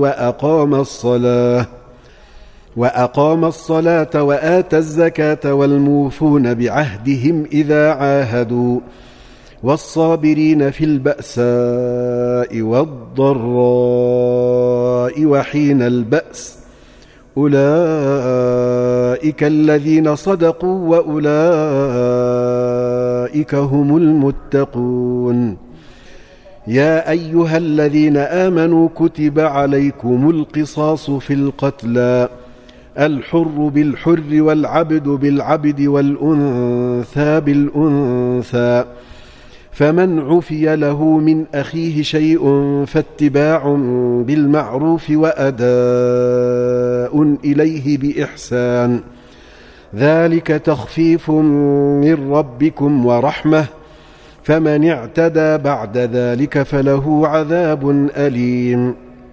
وأقام الصلاة وآتى الزكاة والموفون بعهدهم إذا عاهدوا والصابرين في البأساء والضراء وحين البأس أولئك الذين صدقوا وأولئك هم المتقون يا أيها الذين آمنوا كتب عليكم القصاص في القتلى الحر بالحر والعبد بالعبد والأنثى بالأنثى فمن عفي له من أخيه شيء فاتباع بالمعروف وأداء إليه بإحسان ذلك تخفيف من ربكم ورحمة فمن اعتدى بعد ذلك فله عذاب أليم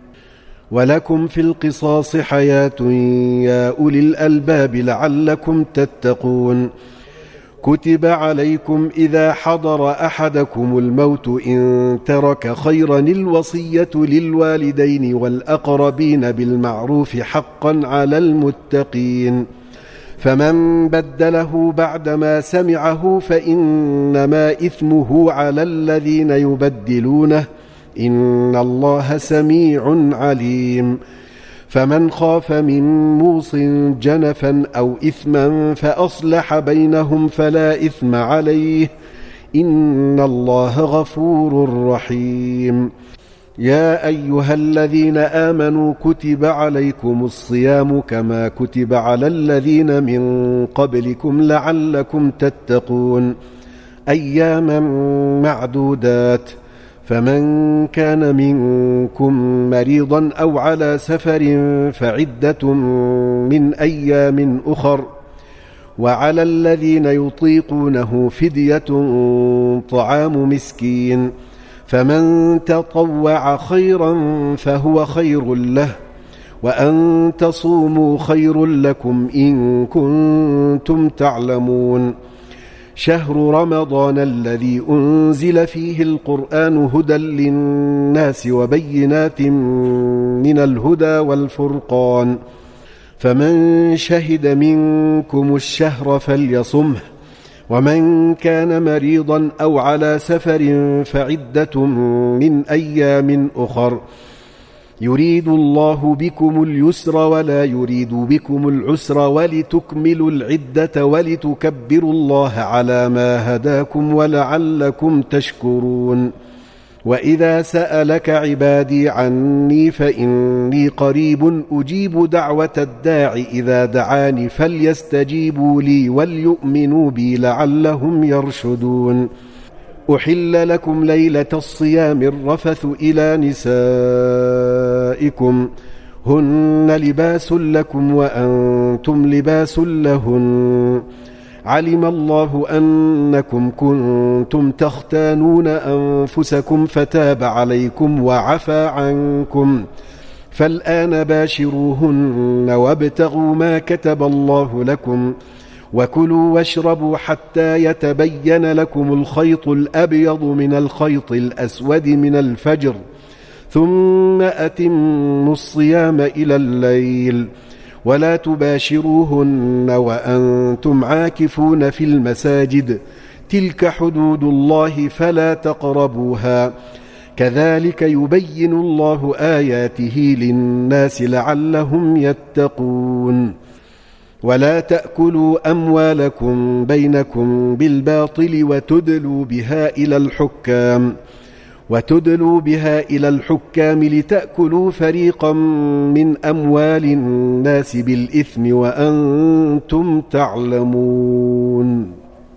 ولكم في القصاص حياة يا أولي الألباب لعلكم تتقون كتب عليكم إذا حضر أحدكم الموت إن ترك خيرا الوصية للوالدين والأقربين بالمعروف حقا على المتقين فمن بدله بعدما سمعه فإنما إثمه على الذين يبدلونه إن الله سميع عليم فمن خاف من موص جنفا أو إثما فأصلح بينهم فلا إثم عليه إن الله غفور رحيم يا أيها الذين آمنوا كتب عليكم الصيام كما كتب على الذين من قبلكم لعلكم تتقون أياما معدودات فمن كان منكم مريضا أو على سفر فعدة من أيام أخر وعلى الذين يطيقونه فدية طعام مسكين فمن تطوع خيرا فهو خير له وأن تصوموا خير لكم إن كنتم تعلمون شهر رمضان الذي أنزل فيه القرآن هدى للناس وبينات من الهدى والفرقان فمن شهد منكم الشهر فليصمه ومن كان مريضا أو على سفر فعدة من أيام أخر يريد الله بكم اليسر ولا يريد بكم العسر ولتكملوا العدة ولتكبروا الله على ما هداكم ولعلكم تشكرون وإذا سألك عبادي عني فإني قريب أجيب دعوة الداع إذا دعاني فليستجيبوا لي وليؤمنوا بي لعلهم يرشدون أحل لكم ليلة الصيام الرفث إلى نسائكم هن لباس لكم وأنتم لباس لهن علم الله أنكم كنتم تختانون أنفسكم فتاب عليكم وعفى عنكم فالآن باشروهن وابتغوا ما كتب الله لكم وكلوا واشربوا حتى يتبين لكم الخيط الأبيض من الخيط الأسود من الفجر ثم أتموا الصيام إلى الليل ولا تباشروهن وأنتم عاكفون في المساجد تلك حدود الله فلا تقربوها كذلك يبين الله آياته للناس لعلهم يتقون ولا تأكلوا أموالكم بينكم بالباطل وتدلوا بها إلى الحكام لتأكلوا فريقا من أموال الناس بالإثم وأنتم تعلمون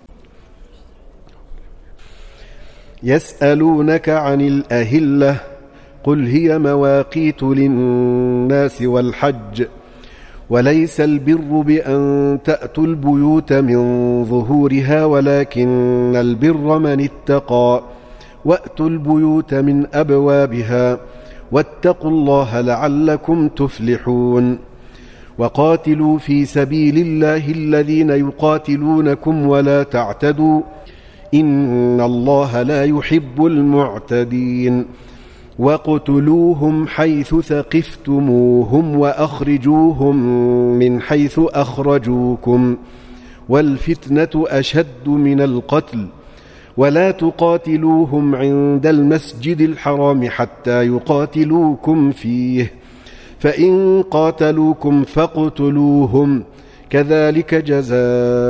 يسألونك عن الأهلة قل هي مواقيت للناس والحج وليس البر بأن تأتوا البيوت من ظهورها ولكن البر من اتقى وأتوا البيوت من أبوابها واتقوا الله لعلكم تفلحون وقاتلوا في سبيل الله الذين يقاتلونكم ولا تعتدوا إن الله لا يحب المعتدين وقتلوهم حيث ثقفتموهم وأخرجوهم من حيث أخرجوكم والفتنة أشد من القتل ولا تقاتلوهم عند المسجد الحرام حتى يقاتلوكم فيه فإن قاتلوكم فاقتلوهم كذلك جزاء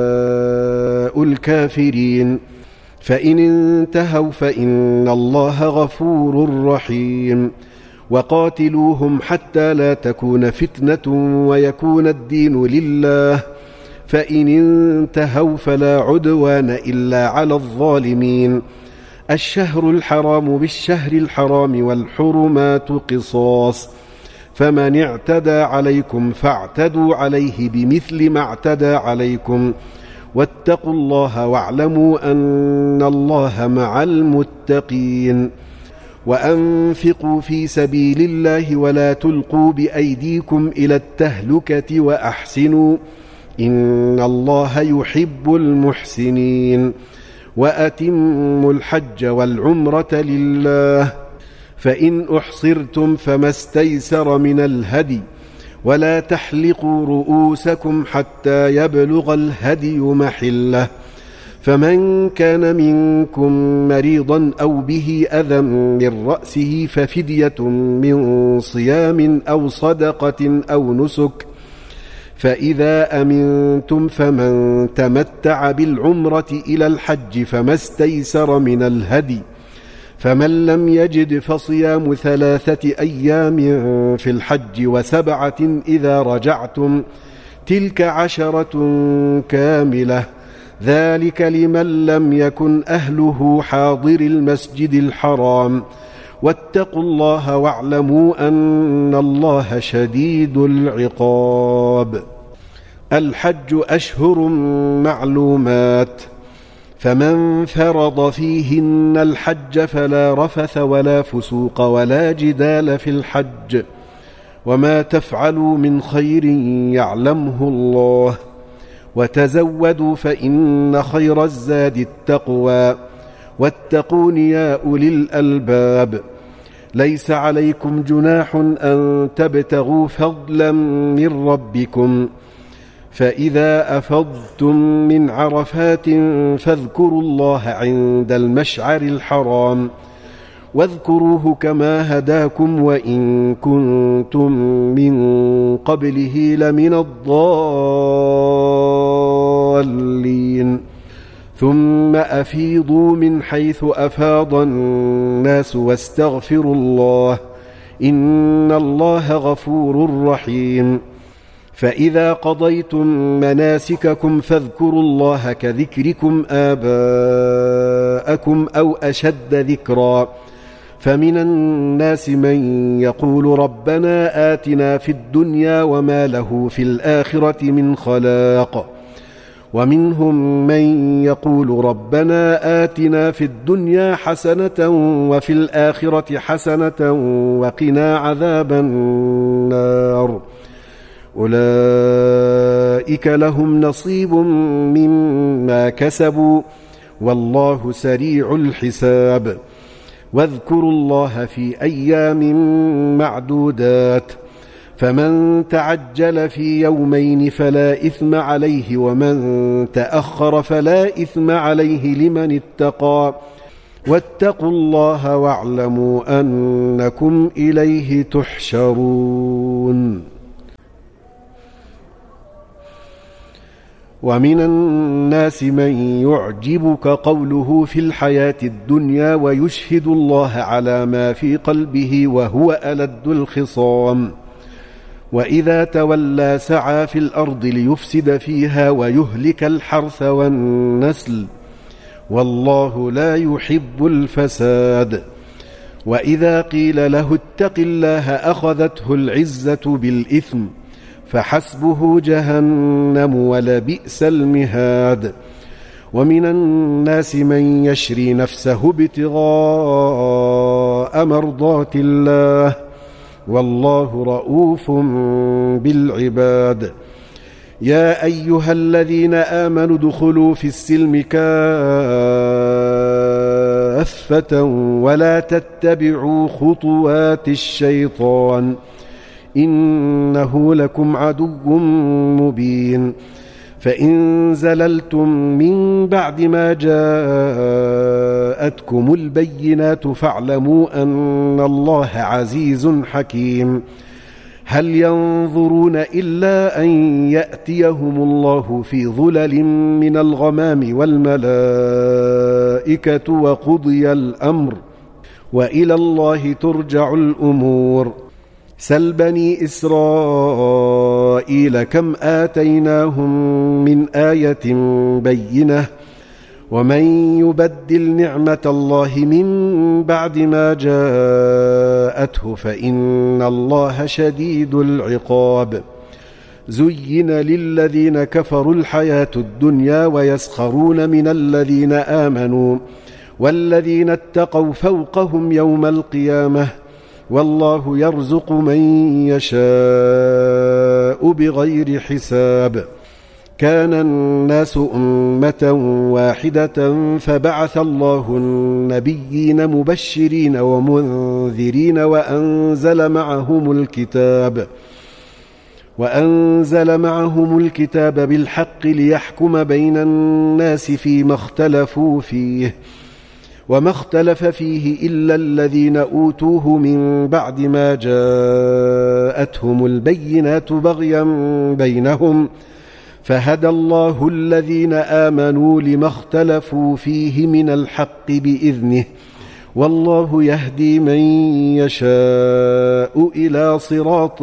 الكافرين فإن انتهوا فإن الله غفور رحيم وقاتلوهم حتى لا تكون فتنة ويكون الدين لله فإن انتهوا فلا عدوان إلا على الظالمين الشهر الحرام بالشهر الحرام والحرمات قصاص فمن اعتدى عليكم فاعتدوا عليه بمثل ما اعتدى عليكم واتقوا الله واعلموا أن الله مع المتقين وأنفقوا في سبيل الله ولا تلقوا بأيديكم إلى التهلكة وأحسنوا إن الله يحب المحسنين وأتموا الحج والعمرة لله فإن أحصرتم فما استيسر من الهدي ولا تحلقوا رؤوسكم حتى يبلغ الهدي محله فمن كان منكم مريضا أو به أذى من رأسه ففدية من صيام أو صدقة أو نسك فإذا أمنتم فمن تمتع بالعمرة إلى الحج فما استيسر من الهدي فمن لم يجد فصيام 3 أيام في الحج و7 إذا رجعتم تلك 10 كاملة ذلك لمن لم يكن أهله حاضر المسجد الحرام واتقوا الله واعلموا أن الله شديد العقاب الحج أشهر معلومات فمن فرض فيهن الحج فلا رفث ولا فسوق ولا جدال في الحج وما تفعلوا من خير يعلمه الله وتزودوا فإن خير الزاد التقوى واتقون يا أولي الألباب. ليس عليكم جناح أن تبتغوا فضلا من ربكم، فإذا أفضتم من عرفات فاذكروا الله عند المشعر الحرام واذكروه كما هداكم وإن كنتم من قبله لمن الضالين. ثم أفيضوا من حيث أفاض الناس واستغفروا الله إن الله غفور رحيم. فإذا قضيتم مناسككم فاذكروا الله كذكركم آباءكم أو أشد ذكرا. فمن الناس من يقول ربنا آتنا في الدنيا وما له في الآخرة من خلاق، ومنهم من يقول ربنا آتنا في الدنيا حسنة وفي الآخرة حسنة وقنا عذاب النار. أولئك لهم نصيب مما كسبوا والله سريع الحساب. واذكروا الله في أيام معدودات، فمن تعجل في يومين فلا إثم عليه ومن تأخر فلا إثم عليه لمن اتقى. واتقوا الله واعلموا أنكم إليه تحشرون. ومن الناس من يعجبك قوله في الحياة الدنيا ويشهد الله على ما في قلبه وهو ألد الخصام، وإذا تولى سعى في الأرض ليفسد فيها ويهلك الحرث والنسل والله لا يحب الفساد. وإذا قيل له اتق الله أخذته العزة بالإثم فحسبه جهنم ولبئس المهاد. ومن الناس من يشري نفسه ابتغاء مرضات الله والله رؤوف بالعباد. يا أيها الذين آمنوا ادخلوا في السلم كافة ولا تتبعوا خطوات الشيطان إنه لكم عدو مبين. فإن زللتم من بعد ما جاءتكم البينات فاعلموا أن الله عزيز حكيم. هل ينظرون إلا أن يأتيهم الله في ظلل من الغمام والملائكة وقضي الأمر وإلى الله ترجع الأمور. سل بني إسرائيل كم آتيناهم من آية بينة ومن يبدل نعمة الله من بعد ما جاءته فإن الله شديد العقاب. زين للذين كفروا الحياة الدنيا ويسخرون من الذين آمنوا والذين اتقوا فوقهم يوم القيامة والله يرزق من يشاء بغير حساب. كان الناس أمة واحدة فبعث الله النبيين مبشرين ومنذرين وأنزل معهم الكتاب بالحق ليحكم بين الناس فيما اختلفوا فيه وما اختلف فيه إلا الذين أوتوه من بعد ما جاءتهم البينات بغيا بينهم فهدى الله الذين آمنوا لما اختلفوا فيه من الحق بإذنه والله يهدي من يشاء إلى صراط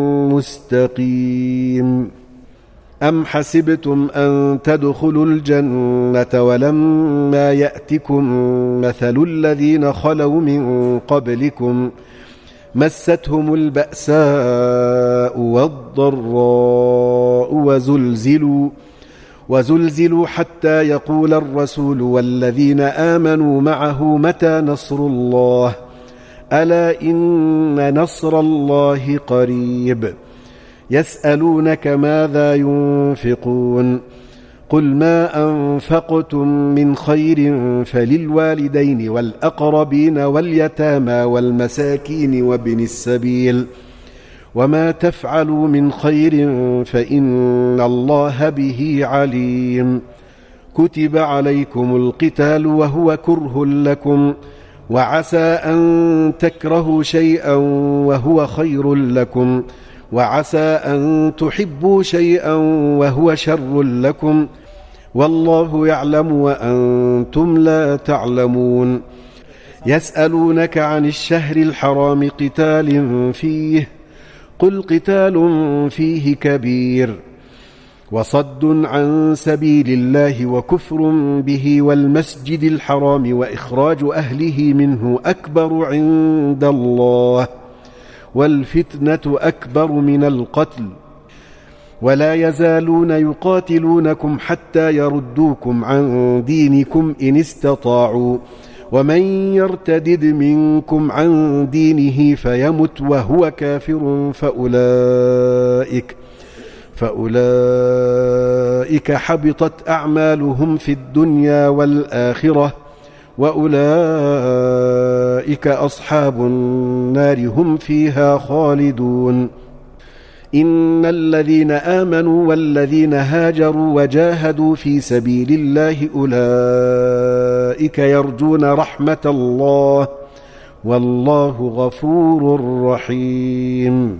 مستقيم. أم حسبتم أن تدخلوا الجنة ولما يأتكم مثل الذين خلوا من قبلكم مستهم البأساء والضراء وزلزلوا حتى يقول الرسول والذين آمنوا معه متى نصر الله ألا إن نصر الله قريب. يسألونك ماذا ينفقون قل ما أنفقتم من خير فللوالدين والأقربين واليتامى والمساكين وابن السبيل وما تفعلوا من خير فإن الله به عليم كتب عليكم القتال وهو كره لكم وعسى أن تكرهوا شيئا وهو خير لكم وعسى أن تحبوا شيئا وهو شر لكم والله يعلم وأنتم لا تعلمون يسألونك عن الشهر الحرام قتال فيه قل قتال فيه كبير وصد عن سبيل الله وكفر به والمسجد الحرام وإخراج أهله منه أكبر عند الله والفتنة أكبر من القتل ولا يزالون يقاتلونكم حتى يردوكم عن دينكم إن استطاعوا ومن يرتدد منكم عن دينه فيمت وهو كافر فأولئك حبطت أعمالهم في الدنيا والآخرة وأولئك أصحاب النار هم فيها خالدون إن الذين آمنوا والذين هاجروا وجاهدوا في سبيل الله أولئك يرجون رحمة الله والله غفور رحيم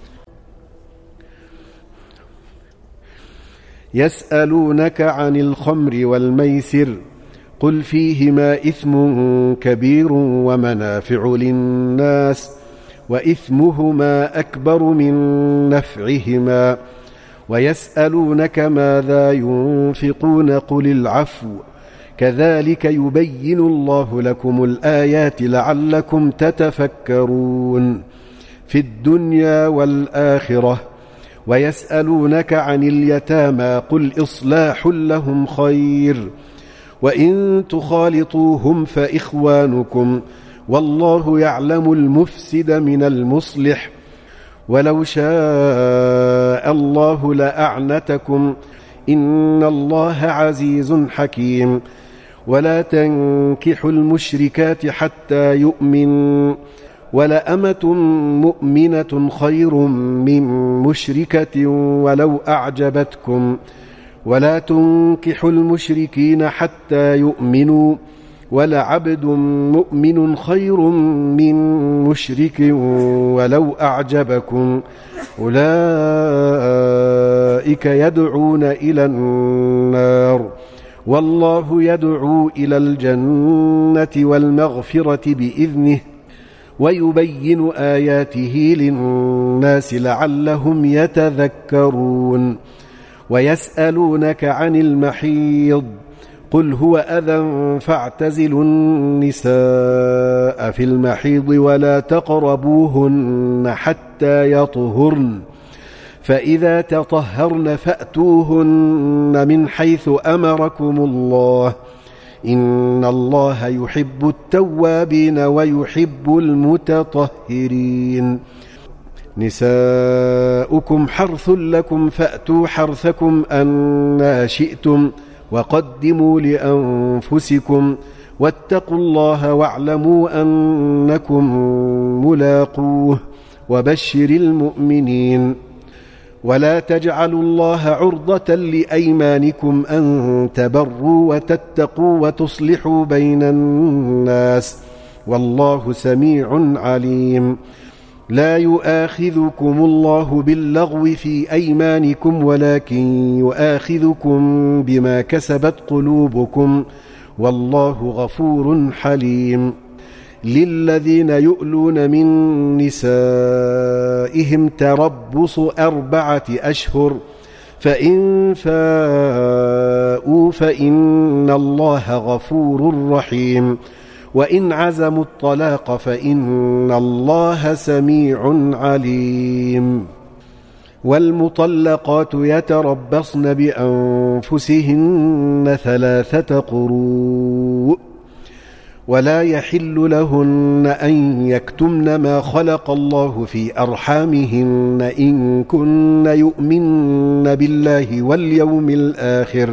يسألونك عن الخمر والميسر قل فيهما إثم كبير ومنافع للناس وإثمهما أكبر من نفعهما ويسألونك ماذا ينفقون قل العفو كذلك يبين الله لكم الآيات لعلكم تتفكرون في الدنيا والآخرة ويسألونك عن اليتامى قل إصلاح لهم خير وإن تخالطوهم فإخوانكم والله يعلم المفسد من المصلح ولو شاء الله لأعنتكم إن الله عزيز حكيم ولا تنكحوا المشركات حتى يؤمنوا ولأمة مؤمنة خير من مشركة ولو أعجبتكم ولا تنكحوا المشركين حتى يؤمنوا ولعبد مؤمن خير من مشرك ولو أعجبكم أولئك يدعون إلى النار والله يدعو إلى الجنة والمغفرة بإذنه ويبين آياته للناس لعلهم يتذكرون ويسألونك عن المحيض قل هو أذى فاعتزلوا النساء في المحيض ولا تقربوهن حتى يطهرن فإذا تطهرن فأتوهن من حيث أمركم الله إن الله يحب التوابين ويحب المتطهرين نساؤكم حرث لكم فأتوا حرثكم أنى شئتم وقدموا لأنفسكم واتقوا الله واعلموا أنكم ملاقوه وبشر المؤمنين ولا تجعلوا الله عرضة لأيمانكم أن تبروا وتتقوا وتصلحوا بين الناس والله سميع عليم لا يؤاخذكم الله باللغو في أيمانكم ولكن يؤاخذكم بما كسبت قلوبكم والله غفور حليم للذين يؤلون من نسائهم تربص 4 أشهر فإن فاءوا فإن الله غفور رحيم وإن عزموا الطلاق فإن الله سميع عليم والمطلقات يتربصن بأنفسهن 3 قروء ولا يحل لهن أن يكتمن ما خلق الله في أرحامهن إن كن يؤمن بالله واليوم الآخر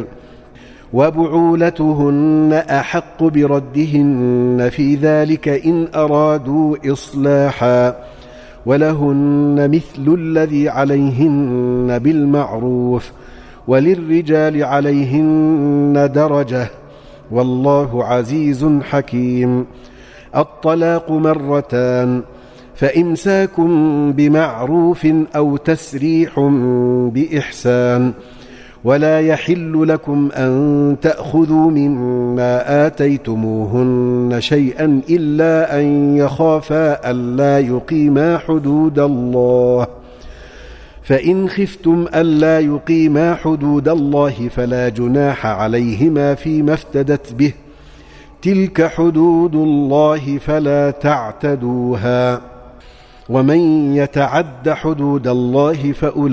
وبعولتهن أحق بردهن في ذلك إن أرادوا إصلاحا ولهن مثل الذي عليهن بالمعروف وللرجال عليهن درجة والله عزيز حكيم. الطلاق مرتان فإمساك بمعروف أو تسريح بإحسان ولا يحل لكم أن تأخذوا مما آتيتموهن شيئا إلا أن يخافا ألا يقيما حدود الله فإن خفتم ألا يقيما حدود الله فلا جناح عليهما فيما افتدت به تلك حدود الله فلا تعتدوها ومن يتعد حدود الله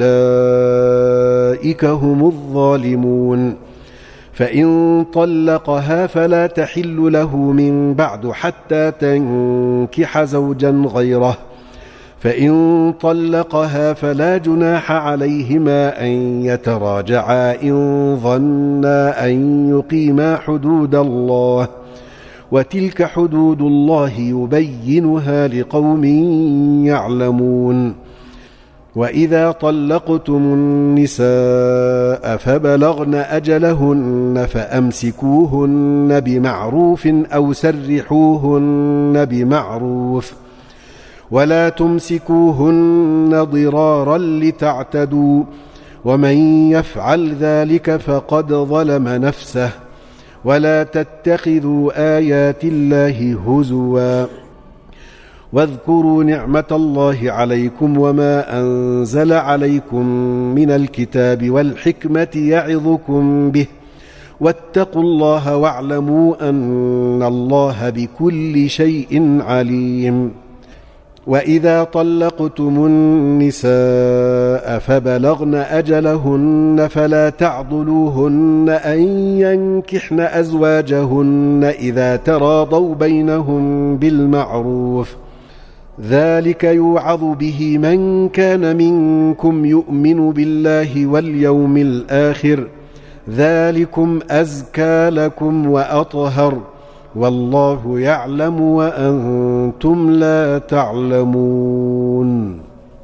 فأولئك هم الظالمون. فإن طلقها فلا تحل له من بعد حتى تنكح زوجا غيره فإن طلقها فلا جناح عليهما أن يتراجعا إن ظنا أن يقيما حدود الله وتلك حدود الله يبينها لقوم يعلمون. وإذا طلقتم النساء فبلغن أجلهن فأمسكوهن بمعروف أو سرحوهن بمعروف ولا تمسكوهن ضرارا لتعتدوا ومن يفعل ذلك فقد ظلم نفسه ولا تتخذوا آيات الله هزوا واذكروا نعمة الله عليكم وما أنزل عليكم من الكتاب والحكمة يعظكم به واتقوا الله واعلموا أن الله بكل شيء عليم. وإذا طلقتم النساء فبلغن أجلهن فلا تعضلوهن أن ينكحن أزواجهن إذا تراضوا بينهم بالمعروف ذلك يوعظ به من كان منكم يؤمن بالله واليوم الآخر ذلكم أزكى لكم وأطهر والله يعلم وأنتم لا تعلمون.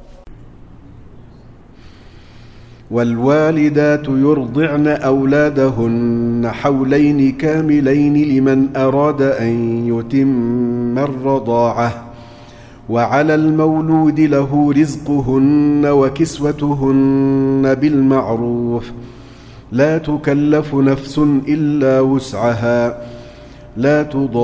والوالدات يرضعن أولادهن حولين كاملين لمن أراد أن يتم الرضاعة وعلى المولود له رزقهن وكسوتهن بالمعروف لا تكلف نفس إلا وسعها لا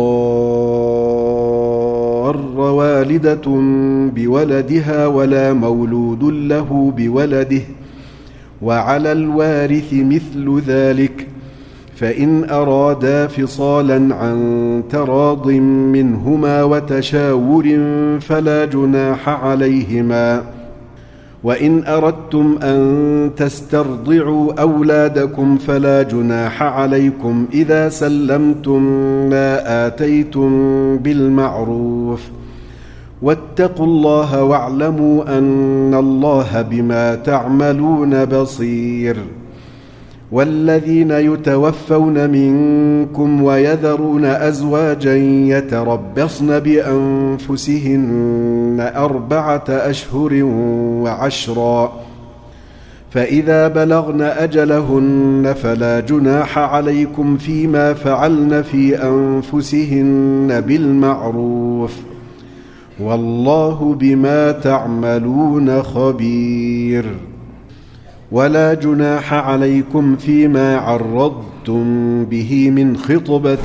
تضار والدة بولدها ولا مولود له بولده وعلى الوارث مثل ذلك فإن أرادا فصالا عن تراض منهما وتشاور فلا جناح عليهما. وإن أردتم أن تسترضعوا أولادكم فلا جناح عليكم إذا سلمتم ما آتيتم بالمعروف واتقوا الله واعلموا أن الله بما تعملون بصير. والذين يتوفون منكم ويذرون أزواجا يتربصن بأنفسهن 4 أشهر وعشرا فإذا بلغن أجلهن فلا جناح عليكم فيما فعلن في أنفسهن بالمعروف والله بما تعملون خبير. ولا جناح عليكم فيما عرضتم به من خطبة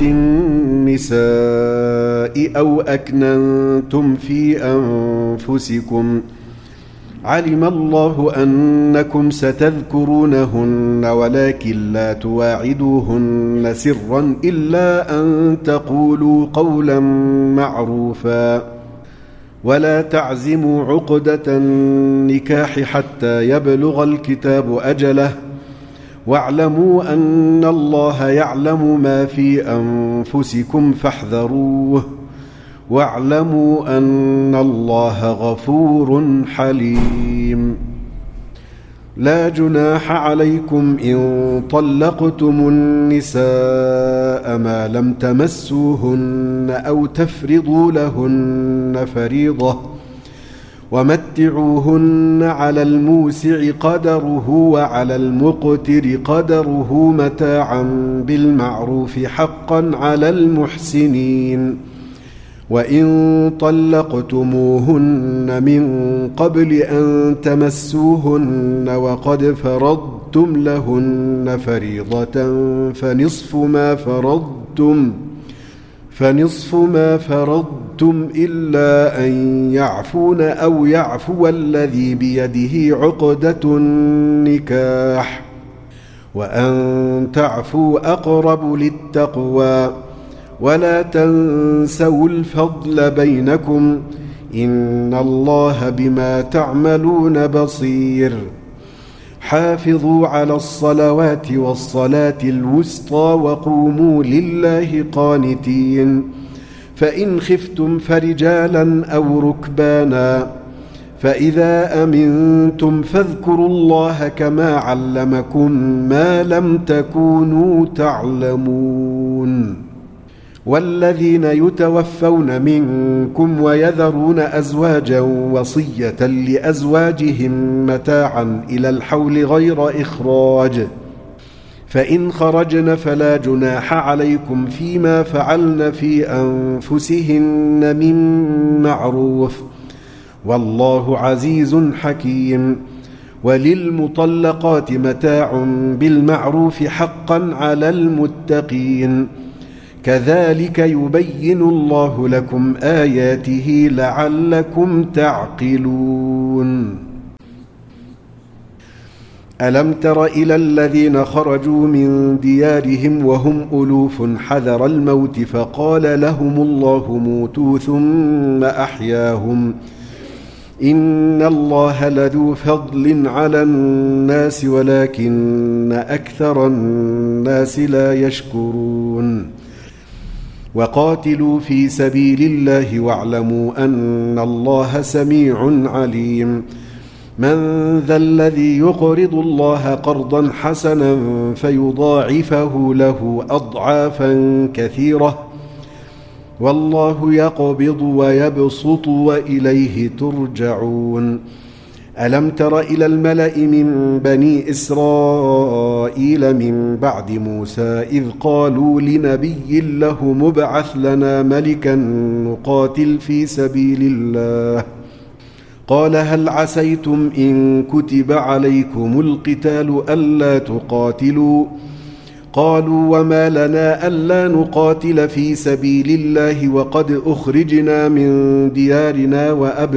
النساء أو أكننتم في أنفسكم علم الله أنكم ستذكرونهن ولكن لا تواعدوهن سرا إلا أن تقولوا قولا معروفا ولا تعزموا عقدة النكاح حتى يبلغ الكتاب أجله واعلموا أن الله يعلم ما في أنفسكم فاحذروه واعلموا أن الله غفور حليم. لا جناح عليكم إن طلقتم النساء ما لم تمسوهن أو تفرضوا لهن فريضة ومتعوهن على الموسع قدره وعلى المقتر قدره متاعا بالمعروف حقا على المحسنين. وإن طلقتموهن من قبل أن تمسوهن وقد فرضتم لهن فريضة فنصف ما فرضتم إلا أن يعفون أو يعفو الذي بيده عقدة النكاح وأن تعفوا أقرب للتقوى ولا تنسوا الفضل بينكم إن الله بما تعملون بصير. حافظوا على الصلوات والصلاة الوسطى وقوموا لله قانتين. فإن خفتم فرجالا أو ركبانا فإذا أمنتم فاذكروا الله كما علمكم ما لم تكونوا تعلمون. والذين يتوفون منكم ويذرون أزواجا وصية لأزواجهم متاعا إلى الحول غير إخراج فإن خرجن فلا جناح عليكم فيما فعلن في أنفسهن من معروف والله عزيز حكيم. وللمطلقات متاع بالمعروف حقا على المتقين. كذلك يبين الله لكم آياته لعلكم تعقلون. ألم تر إلى الذين خرجوا من ديارهم وهم ألوف حذر الموت فقال لهم الله موتوا ثم أحياهم إن الله لذو فضل على الناس ولكن أكثر الناس لا يشكرون. وقاتلوا في سبيل الله واعلموا أن الله سميع عليم. من ذا الذي يقرض الله قرضا حسنا فيضاعفه له أضعافا كثيرة والله يقبض ويبسط وإليه ترجعون. ألم تر إلى الملأ من بني إسرائيل من بعد موسى إذ قالوا لنبي له مبعث لنا ملكا نقاتل في سبيل الله قال هل عسيتم إن كتب عليكم القتال ألا تقاتلوا قالوا وما لنا ألا نقاتل في سبيل الله وقد أخرجنا من ديارنا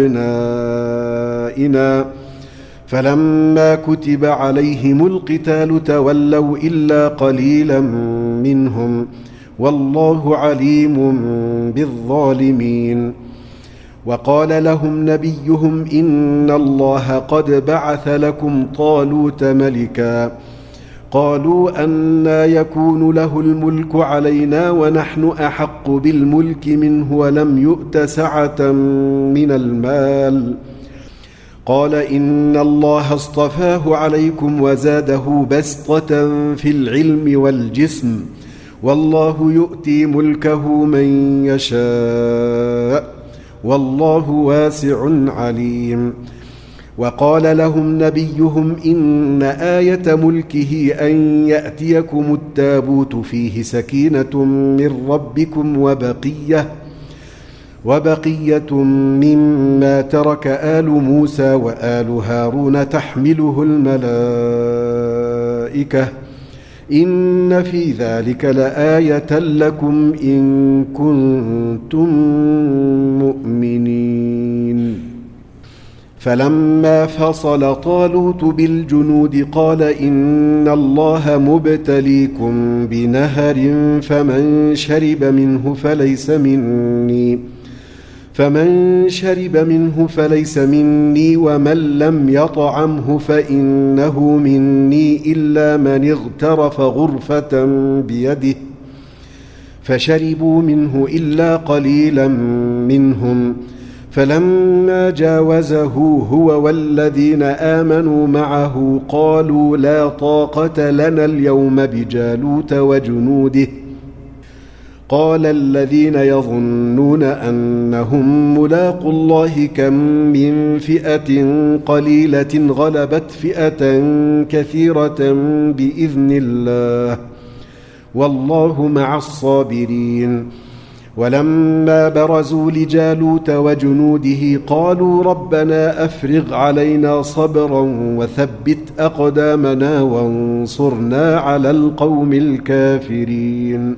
وأبنائنا فلما كتب عليهم القتال تولوا إلا قليلا منهم والله عليم بالظالمين. وقال لهم نبيهم إن الله قد بعث لكم طالوت ملكا قالوا أنى يكون له الملك علينا ونحن أحق بالملك منه ولم يؤت سعة من المال قال إن الله اصطفاه عليكم وزاده بسطة في العلم والجسم والله يؤتي ملكه من يشاء والله واسع عليم. وقال لهم نبيهم إن آية ملكه أن يأتيكم التابوت فيه سكينة من ربكم وبقية مما ترك آل موسى وآل هارون تحمله الملائكة إن في ذلك لآية لكم إن كنتم مؤمنين. فلما فصل طالوت بالجنود قال إن الله مبتليكم بنهر فمن شرب منه فمن شرب منه فليس مني ومن لم يطعمه فإنه مني إلا من اغترف غرفة بيده فشربوا منه إلا قليلا منهم فلما جاوزه هو والذين آمنوا معه قالوا لا طاقة لنا اليوم بجالوت وجنوده قال الذين يظنون أنهم ملاقو الله كم من فئة قليلة غلبت فئة كثيرة بإذن الله والله مع الصابرين ولما برزوا لجالوت وجنوده قالوا ربنا أفرغ علينا صبرا وثبت أقدامنا وانصرنا على القوم الكافرين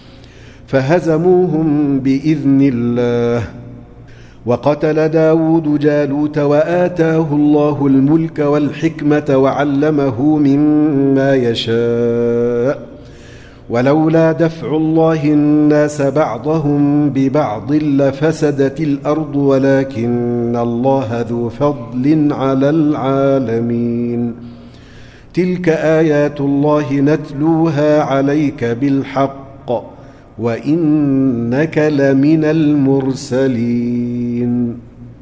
فهزموهم بإذن الله وقتل داود جالوت وآتاه الله الملك والحكمة وعلمه مما يشاء ولولا دفع الله الناس بعضهم ببعض لفسدت الأرض ولكن الله ذو فضل على العالمين تلك آيات الله نتلوها عليك بالحق وإنك لمن المرسلين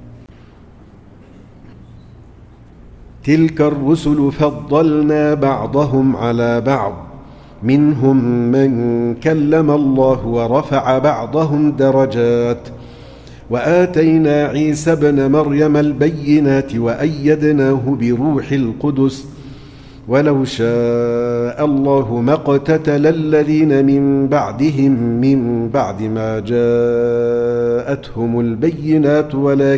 تلك الرسل فضلنا بعضهم على بعض منهم من كلم الله ورفع بعضهم درجات وآتينا عيسى ابن مريم البينات وأيدناه بروح القدس ولو شاء الله ما اقتتل الذين من بعدهم من بعد ما جاءتهم البينات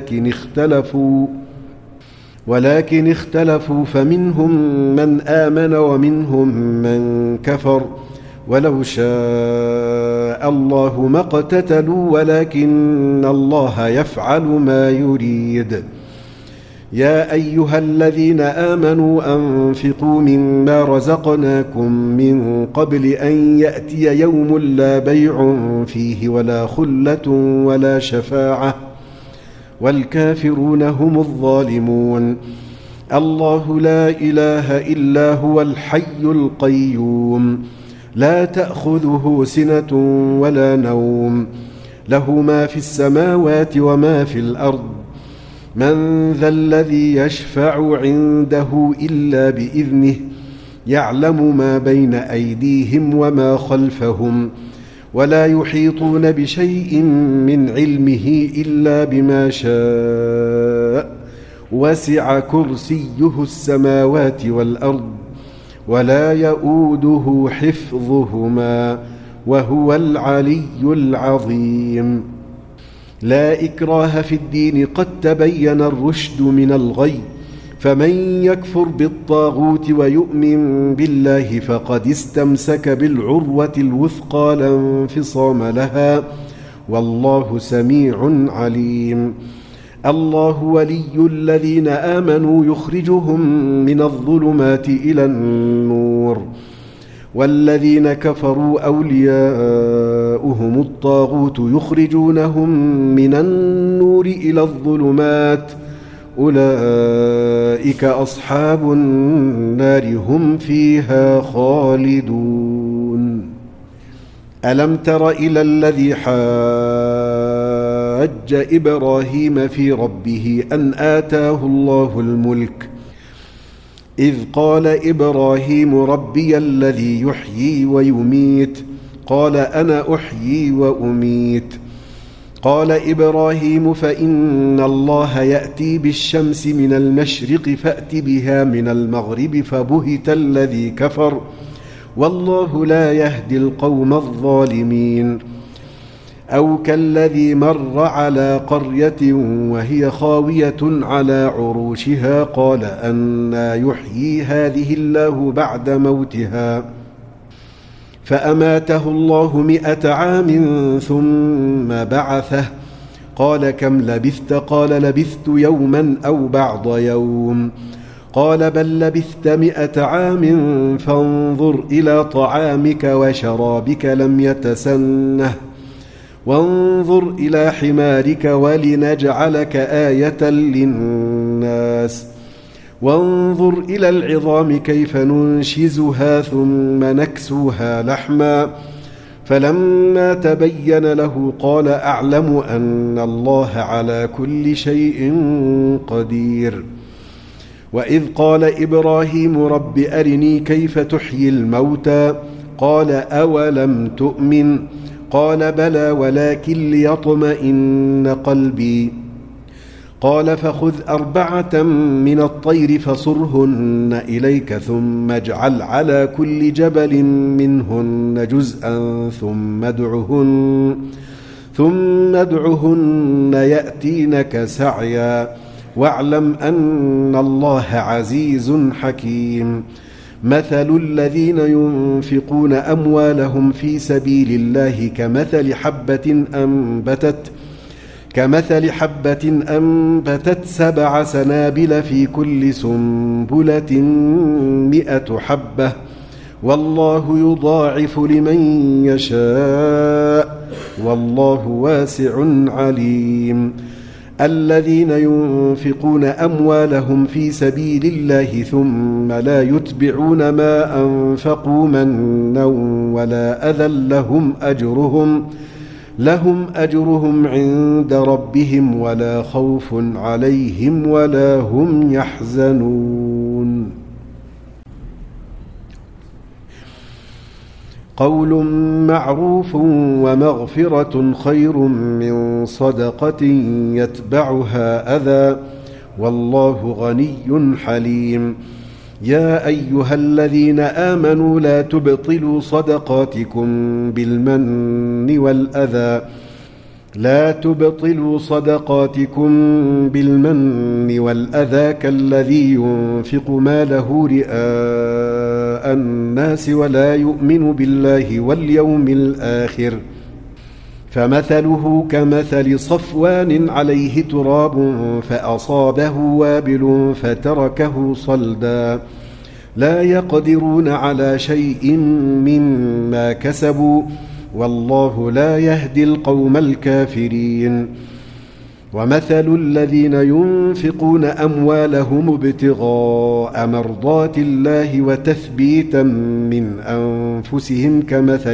ولكن اختلفوا فمنهم من آمن ومنهم من كفر ولو شاء الله ما اقتتلوا ولكن الله يفعل ما يريد يا أيها الذين آمنوا أنفقوا مما رزقناكم من قبل أن يأتي يوم لا بيع فيه ولا خلة ولا شفاعة والكافرون هم الظالمون الله لا إله إلا هو الحي القيوم لا تأخذه سنة ولا نوم له ما في السماوات وما في الأرض من ذا الذي يشفع عنده إلا بإذنه يعلم ما بين أيديهم وما خلفهم ولا يحيطون بشيء من علمه إلا بما شاء وسع كرسيه السماوات والأرض ولا يؤوده حفظهما وهو العلي العظيم لا إكراه في الدين قد تبين الرشد من الغي فمن يكفر بالطاغوت ويؤمن بالله فقد استمسك بالعروة الوثقى لا انفصام لها والله سميع عليم الله ولي الذين آمنوا يخرجهم من الظلمات إلى النور والذين كفروا أولياؤهم الطاغوت يخرجونهم من النور إلى الظلمات أولئك أصحاب النار هم فيها خالدون ألم تر إلى الذي حاج إبراهيم في ربه أن آتاه الله الملك إذ قال إبراهيم ربي الذي يحيي ويميت قال أنا أحيي وأميت قال إبراهيم فإن الله يأتي بالشمس من المشرق فأت بها من المغرب فبهت الذي كفر والله لا يهدي القوم الظالمين أو كالذي مر على قرية وهي خاوية على عروشها قال أنى يحيي هذه الله بعد موتها فأماته الله 100 عام ثم بعثه قال كم لبثت قال لبثت يوما أو بعض يوم قال بل لبثت 100 عام فانظر إلى طعامك وشرابك لم يتسنه وانظر إلى حمارك ولنجعلك آية للناس وانظر إلى العظام كيف ننشزها ثم نكسوها لحما فلما تبين له قال أعلم أن الله على كل شيء قدير وإذ قال إبراهيم رب أرني كيف تحيي الموتى قال أولم تؤمن قال بلى ولكن ليطمئن قلبي قال فخذ 4 من الطير فصرهن إليك ثم اجعل على كل جبل منهن جزءا ثم ادعهن يأتينك سعيا واعلم أن الله عزيز حكيم مثل الذين ينفقون أموالهم في سبيل الله كمثل حبة أنبتت 7 سنابل في كل سنبلة 100 حبة والله يضاعف لمن يشاء والله واسع عليم الذين ينفقون أموالهم في سبيل الله ثم لا يتبعون ما أنفقوا منا ولا أذى لهم أجرهم عند ربهم ولا خوف عليهم ولا هم يحزنون قول معروف ومغفرة خير من صدقة يتبعها أذى والله غني حليم يا أيها الذين آمنوا لا تبطلوا صدقاتكم بالمن والأذى كالذي ينفق ماله رئاء الناس ولا يؤمن بالله واليوم الآخر فمثله كمثل صفوان عليه تراب فأصابه وابل فتركه صلدا لا يقدرون على شيء مما كسبوا والله لا يهدي القوم الكافرين ومثل الذين ينفقون أموالهم ابتغاء مرضات الله وتثبيتا من أنفسهم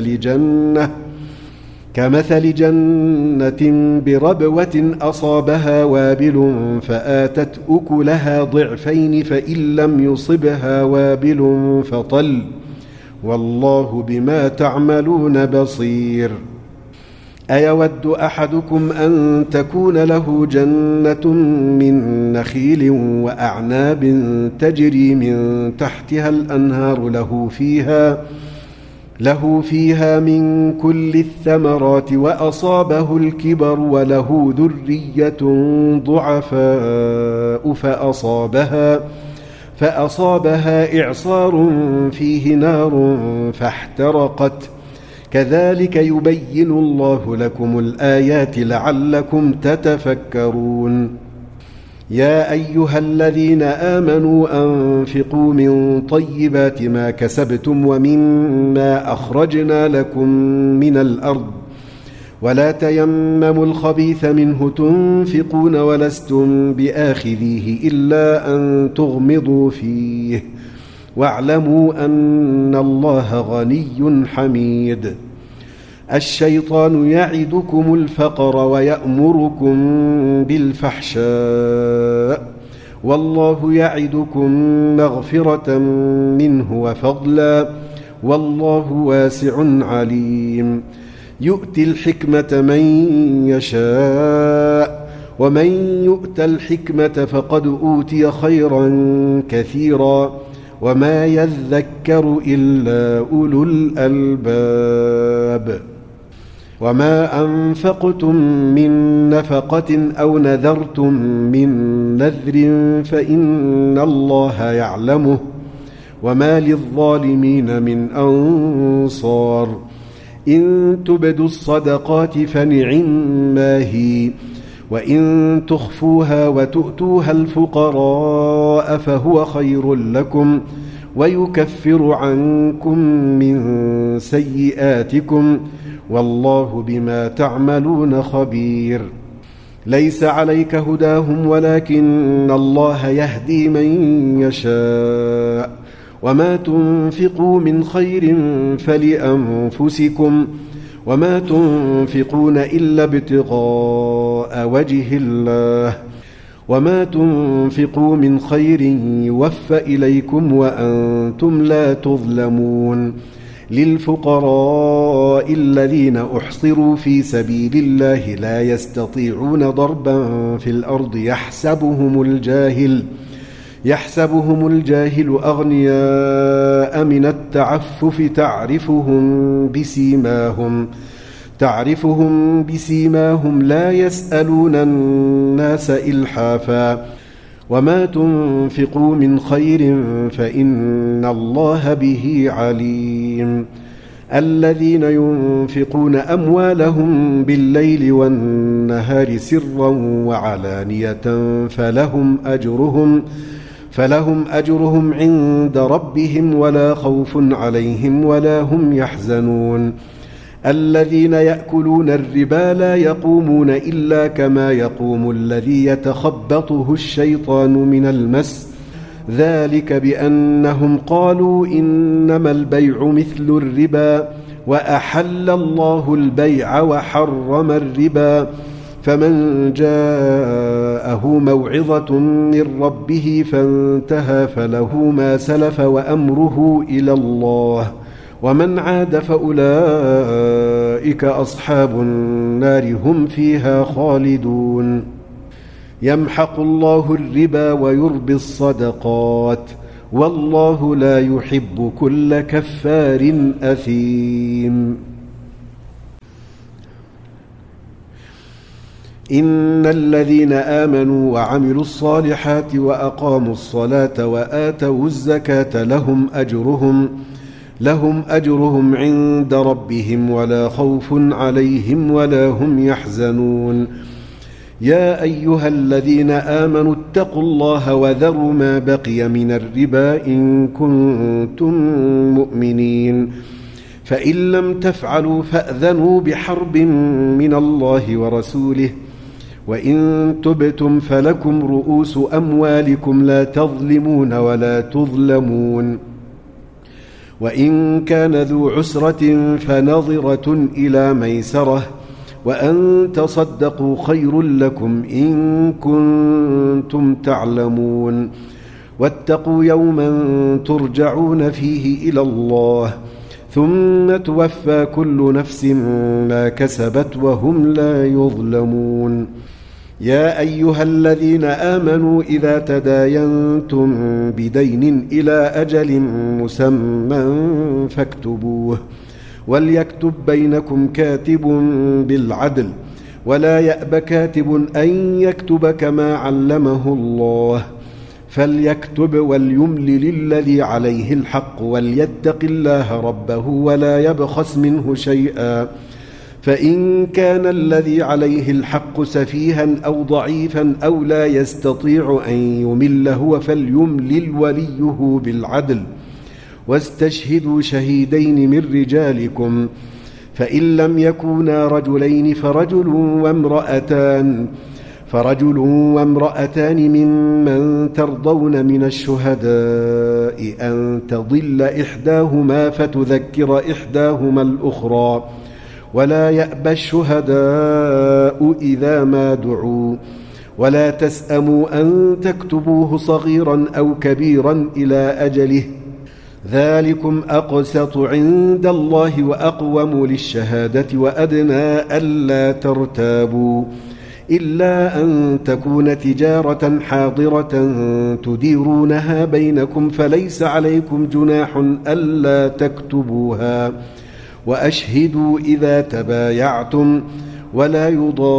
كمثل جنة بربوة أصابها وابل فآتت أكلها ضعفين فإن لم يصبها وابل فطل والله بما تعملون بصير أيود أحدكم أن تكون له جنة من نخيل وأعناب تجري من تحتها الأنهار له فيها من كل الثمرات وأصابه الكبر وله ذرية ضعفاء فأصابها إعصار فيه نار فاحترقت كذلك يبين الله لكم الآيات لعلكم تتفكرون يا أيها الذين آمنوا أنفقوا من طيبات ما كسبتم ومما أخرجنا لكم من الأرض ولا تيمموا الخبيث منه تنفقون ولستم بآخذيه إلا أن تغمضوا فيه واعلموا أن الله غني حميد الشيطان يعدكم الفقر ويأمركم بالفحشاء والله يعدكم مغفرة منه وفضلا والله واسع عليم يؤتي الحكمة من يشاء ومن يؤت الحكمة فقد أوتي خيرا كثيرا وما يذكر إلا أولو الألباب وما أنفقتم من نفقة أو نذرتم من نذر فإن الله يعلمه وما للظالمين من أنصار إن تبدوا الصدقات فنعما هي وإن تخفوها وتؤتوها الفقراء فهو خير لكم ويكفر عنكم من سيئاتكم والله بما تعملون خبير. ليس عليك هداهم ولكن الله يهدي من يشاء وما تنفقوا من خير فلأنفسكم وما تنفقون إلا ابتغاء وجه الله وما تنفقوا من خير يوفى إليكم وأنتم لا تظلمون. للفقراء الذين أحصروا في سبيل الله لا يستطيعون ضربا في الأرض يحسبهم الجاهل أغنياء من التعفف تعرفهم بسيماهم لا يسألون الناس إلحافا وما تنفقوا من خير فإن الله به عليم. الذين ينفقون أموالهم بالليل والنهار سرا وعلانية فلهم أجرهم عند ربهم ولا خوف عليهم ولا هم يحزنون. الذين يأكلون الربا لا يقومون إلا كما يقوم الذي يتخبطه الشيطان من المس ذلك بأنهم قالوا إنما البيع مثل الربا وأحل الله البيع وحرم الربا. فمن جاءه موعظة من ربه فانتهى فله ما سلف وأمره إلى الله ومن عاد فأولئك أصحاب النار هم فيها خالدون. يمحق الله الربا ويربي الصدقات والله لا يحب كل كفار أثيم. إن الذين آمنوا وعملوا الصالحات وأقاموا الصلاة وآتوا الزكاة لهم أجرهم عند ربهم ولا خوف عليهم ولا هم يحزنون. يا أيها الذين آمنوا اتقوا الله وذروا ما بقي من الربا إن كنتم مؤمنين فإن لم تفعلوا فأذنوا بحرب من الله ورسوله وإن تبتم فلكم رؤوس أموالكم لا تظلمون ولا تظلمون. وإن كان ذو عسرة فنظرة إلى ميسرة وأن تصدقوا خير لكم إن كنتم تعلمون. واتقوا يوما ترجعون فيه إلى الله ثم توفى كل نفس ما كسبت وهم لا يظلمون. يا أيها الذين آمنوا إذا تداينتم بدين إلى أجل مسمى فاكتبوه وليكتب بينكم كاتب بالعدل ولا يأب كاتب أن يكتب كما علمه الله فليكتب وليملل الذي عليه الحق وليتق الله ربه ولا يبخس منه شيئا فإن كان الذي عليه الحق سفيها أو ضعيفا أو لا يستطيع أن يمل هو فليملل وليه بالعدل واستشهدوا شهيدين من رجالكم فإن لم يكونا رجلين فرجل وامرأتان ممن ترضون من الشهداء أن تضل إحداهما فتذكر إحداهما الأخرى ولا يأبى الشهداء إذا ما دعوا ولا تسأموا أن تكتبوه صغيرا أو كبيرا إلى أجله ذلكم أقسط عند الله وأقوم للشهادة وأدنى ألا ترتابوا إلا أن تكون تجارة حاضرة تديرونها بينكم فليس عليكم جناح ألا تكتبوها وأشهدوا إذا تبايعتم ولا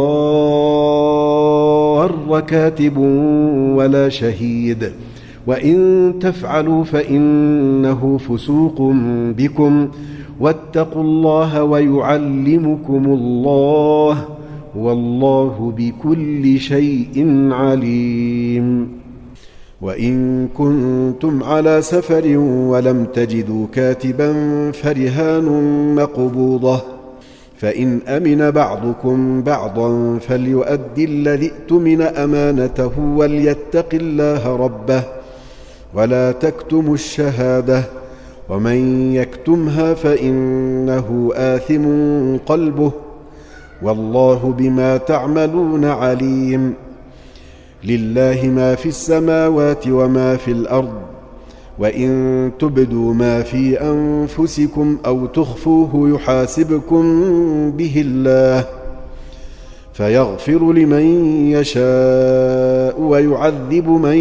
يضار كاتب ولا شهيد وإن تفعلوا فإنه فسوق بكم واتقوا الله ويعلمكم الله والله بكل شيء عليم. وإن كنتم على سفر ولم تجدوا كاتبا فرهان مقبوضة فإن أمن بعضكم بعضا فليؤد الذي ائتمن أمانته وليتق الله ربه ولا تكتموا الشهادة ومن يكتمها فإنه آثم قلبه والله بما تعملون عليم. لله ما في السماوات وما في الأرض وإن تبدوا ما في أنفسكم أو تخفوه يحاسبكم به الله فيغفر لمن يشاء ويعذب من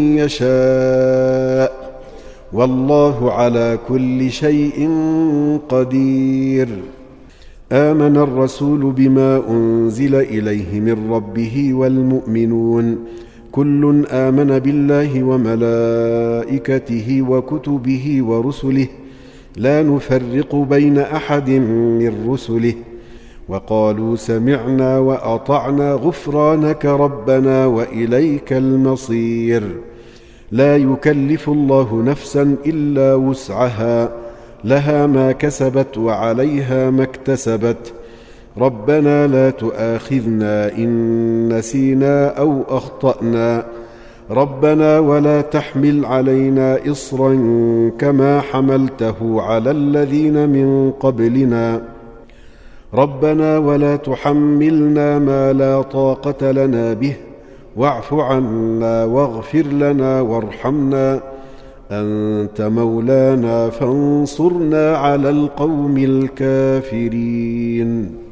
يشاء والله على كل شيء قدير. آمن الرسول بما أنزل إليه من ربه والمؤمنون كل آمن بالله وملائكته وكتبه ورسله لا نفرق بين أحد من رسله وقالوا سمعنا وأطعنا غفرانك ربنا وإليك المصير. لا يكلف الله نفسا إلا وسعها لها ما كسبت وعليها ما اكتسبت ربنا لا تؤاخذنا إن نسينا أو أخطأنا ربنا ولا تحمل علينا إصرا كما حملته على الذين من قبلنا ربنا ولا تحملنا ما لا طاقة لنا به واعف عنا واغفر لنا وارحمنا أنت مولانا فانصرنا على القوم الكافرين.